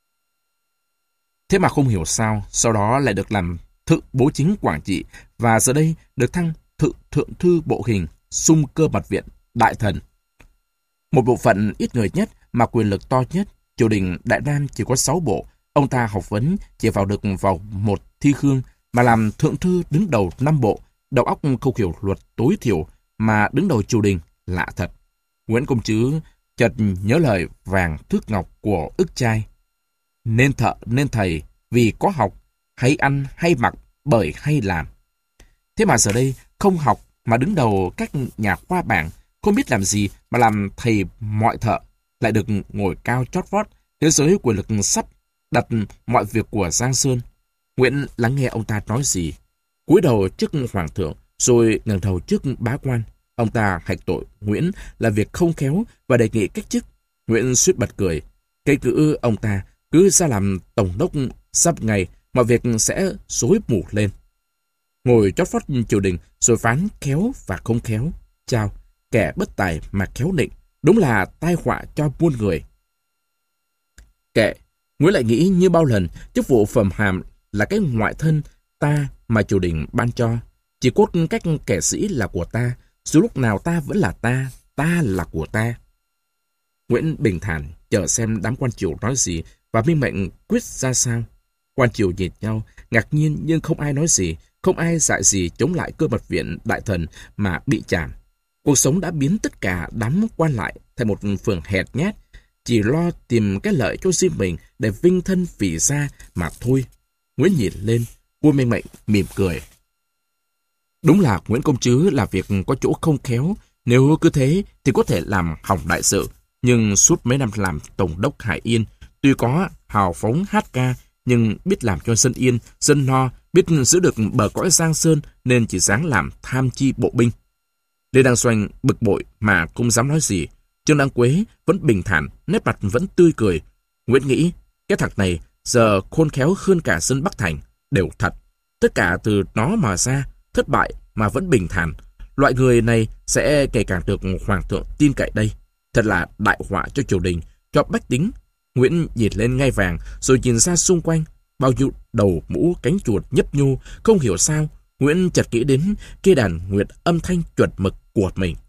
Thế mà không hiểu sao, sau đó lại được làm thự bố chính Quảng Trị, và giờ đây được thăng thự thượng thư bộ hình, xung cơ mật viện, đại thần. Một bộ phận ít người nhất mà quyền lực to nhất, triều đình Đại Nam chỉ có sáu bộ, ông ta học vấn chỉ vào được vào một thi khương, mà làm thượng thư đứng đầu năm bộ, đầu óc không hiểu luật tối thiểu mà đứng đầu triều đình, lạ thật. Nguyễn Công Trứ chợt nhớ lời vàng thước ngọc của Ức Trai: nên thợ nên thầy, vì có học, hay ăn hay mặc, bởi hay làm. Thế mà giờ đây không học mà đứng đầu các nhà khoa bảng, không biết làm gì mà làm thầy mọi thợ, lại được ngồi cao chót vót, thế giới quyền lực sắp đặt mọi việc của Giang Sơn. Nguyễn lắng nghe ông ta nói gì, cúi đầu trước hoàng thượng, rồi ngẩng đầu trước bá quan. Ông ta hạch tội Nguyễn là việc không khéo và đề nghị cách chức. Nguyễn suýt bật cười. Cây cữ ông ta cứ ra làm tổng đốc, sắp ngày mọi việc sẽ rối mù lên. Ngồi chót vót triều đình rồi phán khéo và không khéo. Chao, kẻ bất tài mà khéo định, đúng là tai họa cho muôn người. Kệ, Nguyễn lại nghĩ như bao lần, chức vụ phẩm hàm là cái ngoại thân ta mà triều đình ban cho. Chỉ cốt cách kẻ sĩ là của ta, dù lúc nào ta vẫn là ta, ta là của ta. Nguyễn bình thản chờ xem đám quan triều nói gì và Minh Mệnh quyết ra sao. Quan triều nhìn nhau, ngạc nhiên nhưng không ai nói gì, không ai dại gì chống lại cơ mật viện đại thần mà bị chàm. Cuộc sống đã biến tất cả đám quan lại thành một phường hèn nhát, chỉ lo tìm cái lợi cho riêng mình để vinh thân phỉ gia mà thôi. Nguyễn nhìn lên, vua Minh Mệnh mỉm cười. Đúng là Nguyễn Công Trứ là việc có chỗ không khéo, nếu cứ thế thì có thể làm hỏng đại sự. Nhưng suốt mấy năm làm tổng đốc Hải Yên, tuy có hào phóng hát ca, nhưng biết làm cho dân yên, dân no, biết giữ được bờ cõi Giang Sơn nên chỉ dáng làm tham chi bộ binh. Lê Đăng Doanh bực bội mà không dám nói gì. Trương Đăng Quế vẫn bình thản, nét mặt vẫn tươi cười. Nguyễn nghĩ, cái thằng này giờ khôn khéo hơn cả dân Bắc Thành, đều thật. Tất cả từ nó mà ra, thất bại mà vẫn bình thản. Loại người này sẽ ngày càng được hoàng thượng tin cậy đây. Thật là đại họa cho triều đình, cho bách tính. Nguyễn nhìn lên ngai vàng, rồi nhìn ra xung quanh. Bao nhiêu đầu mũ cánh chuột nhấp nhô, không hiểu sao. Nguyễn chợt nghĩ đến cây đàn nguyệt âm thanh chuẩn mực của mình.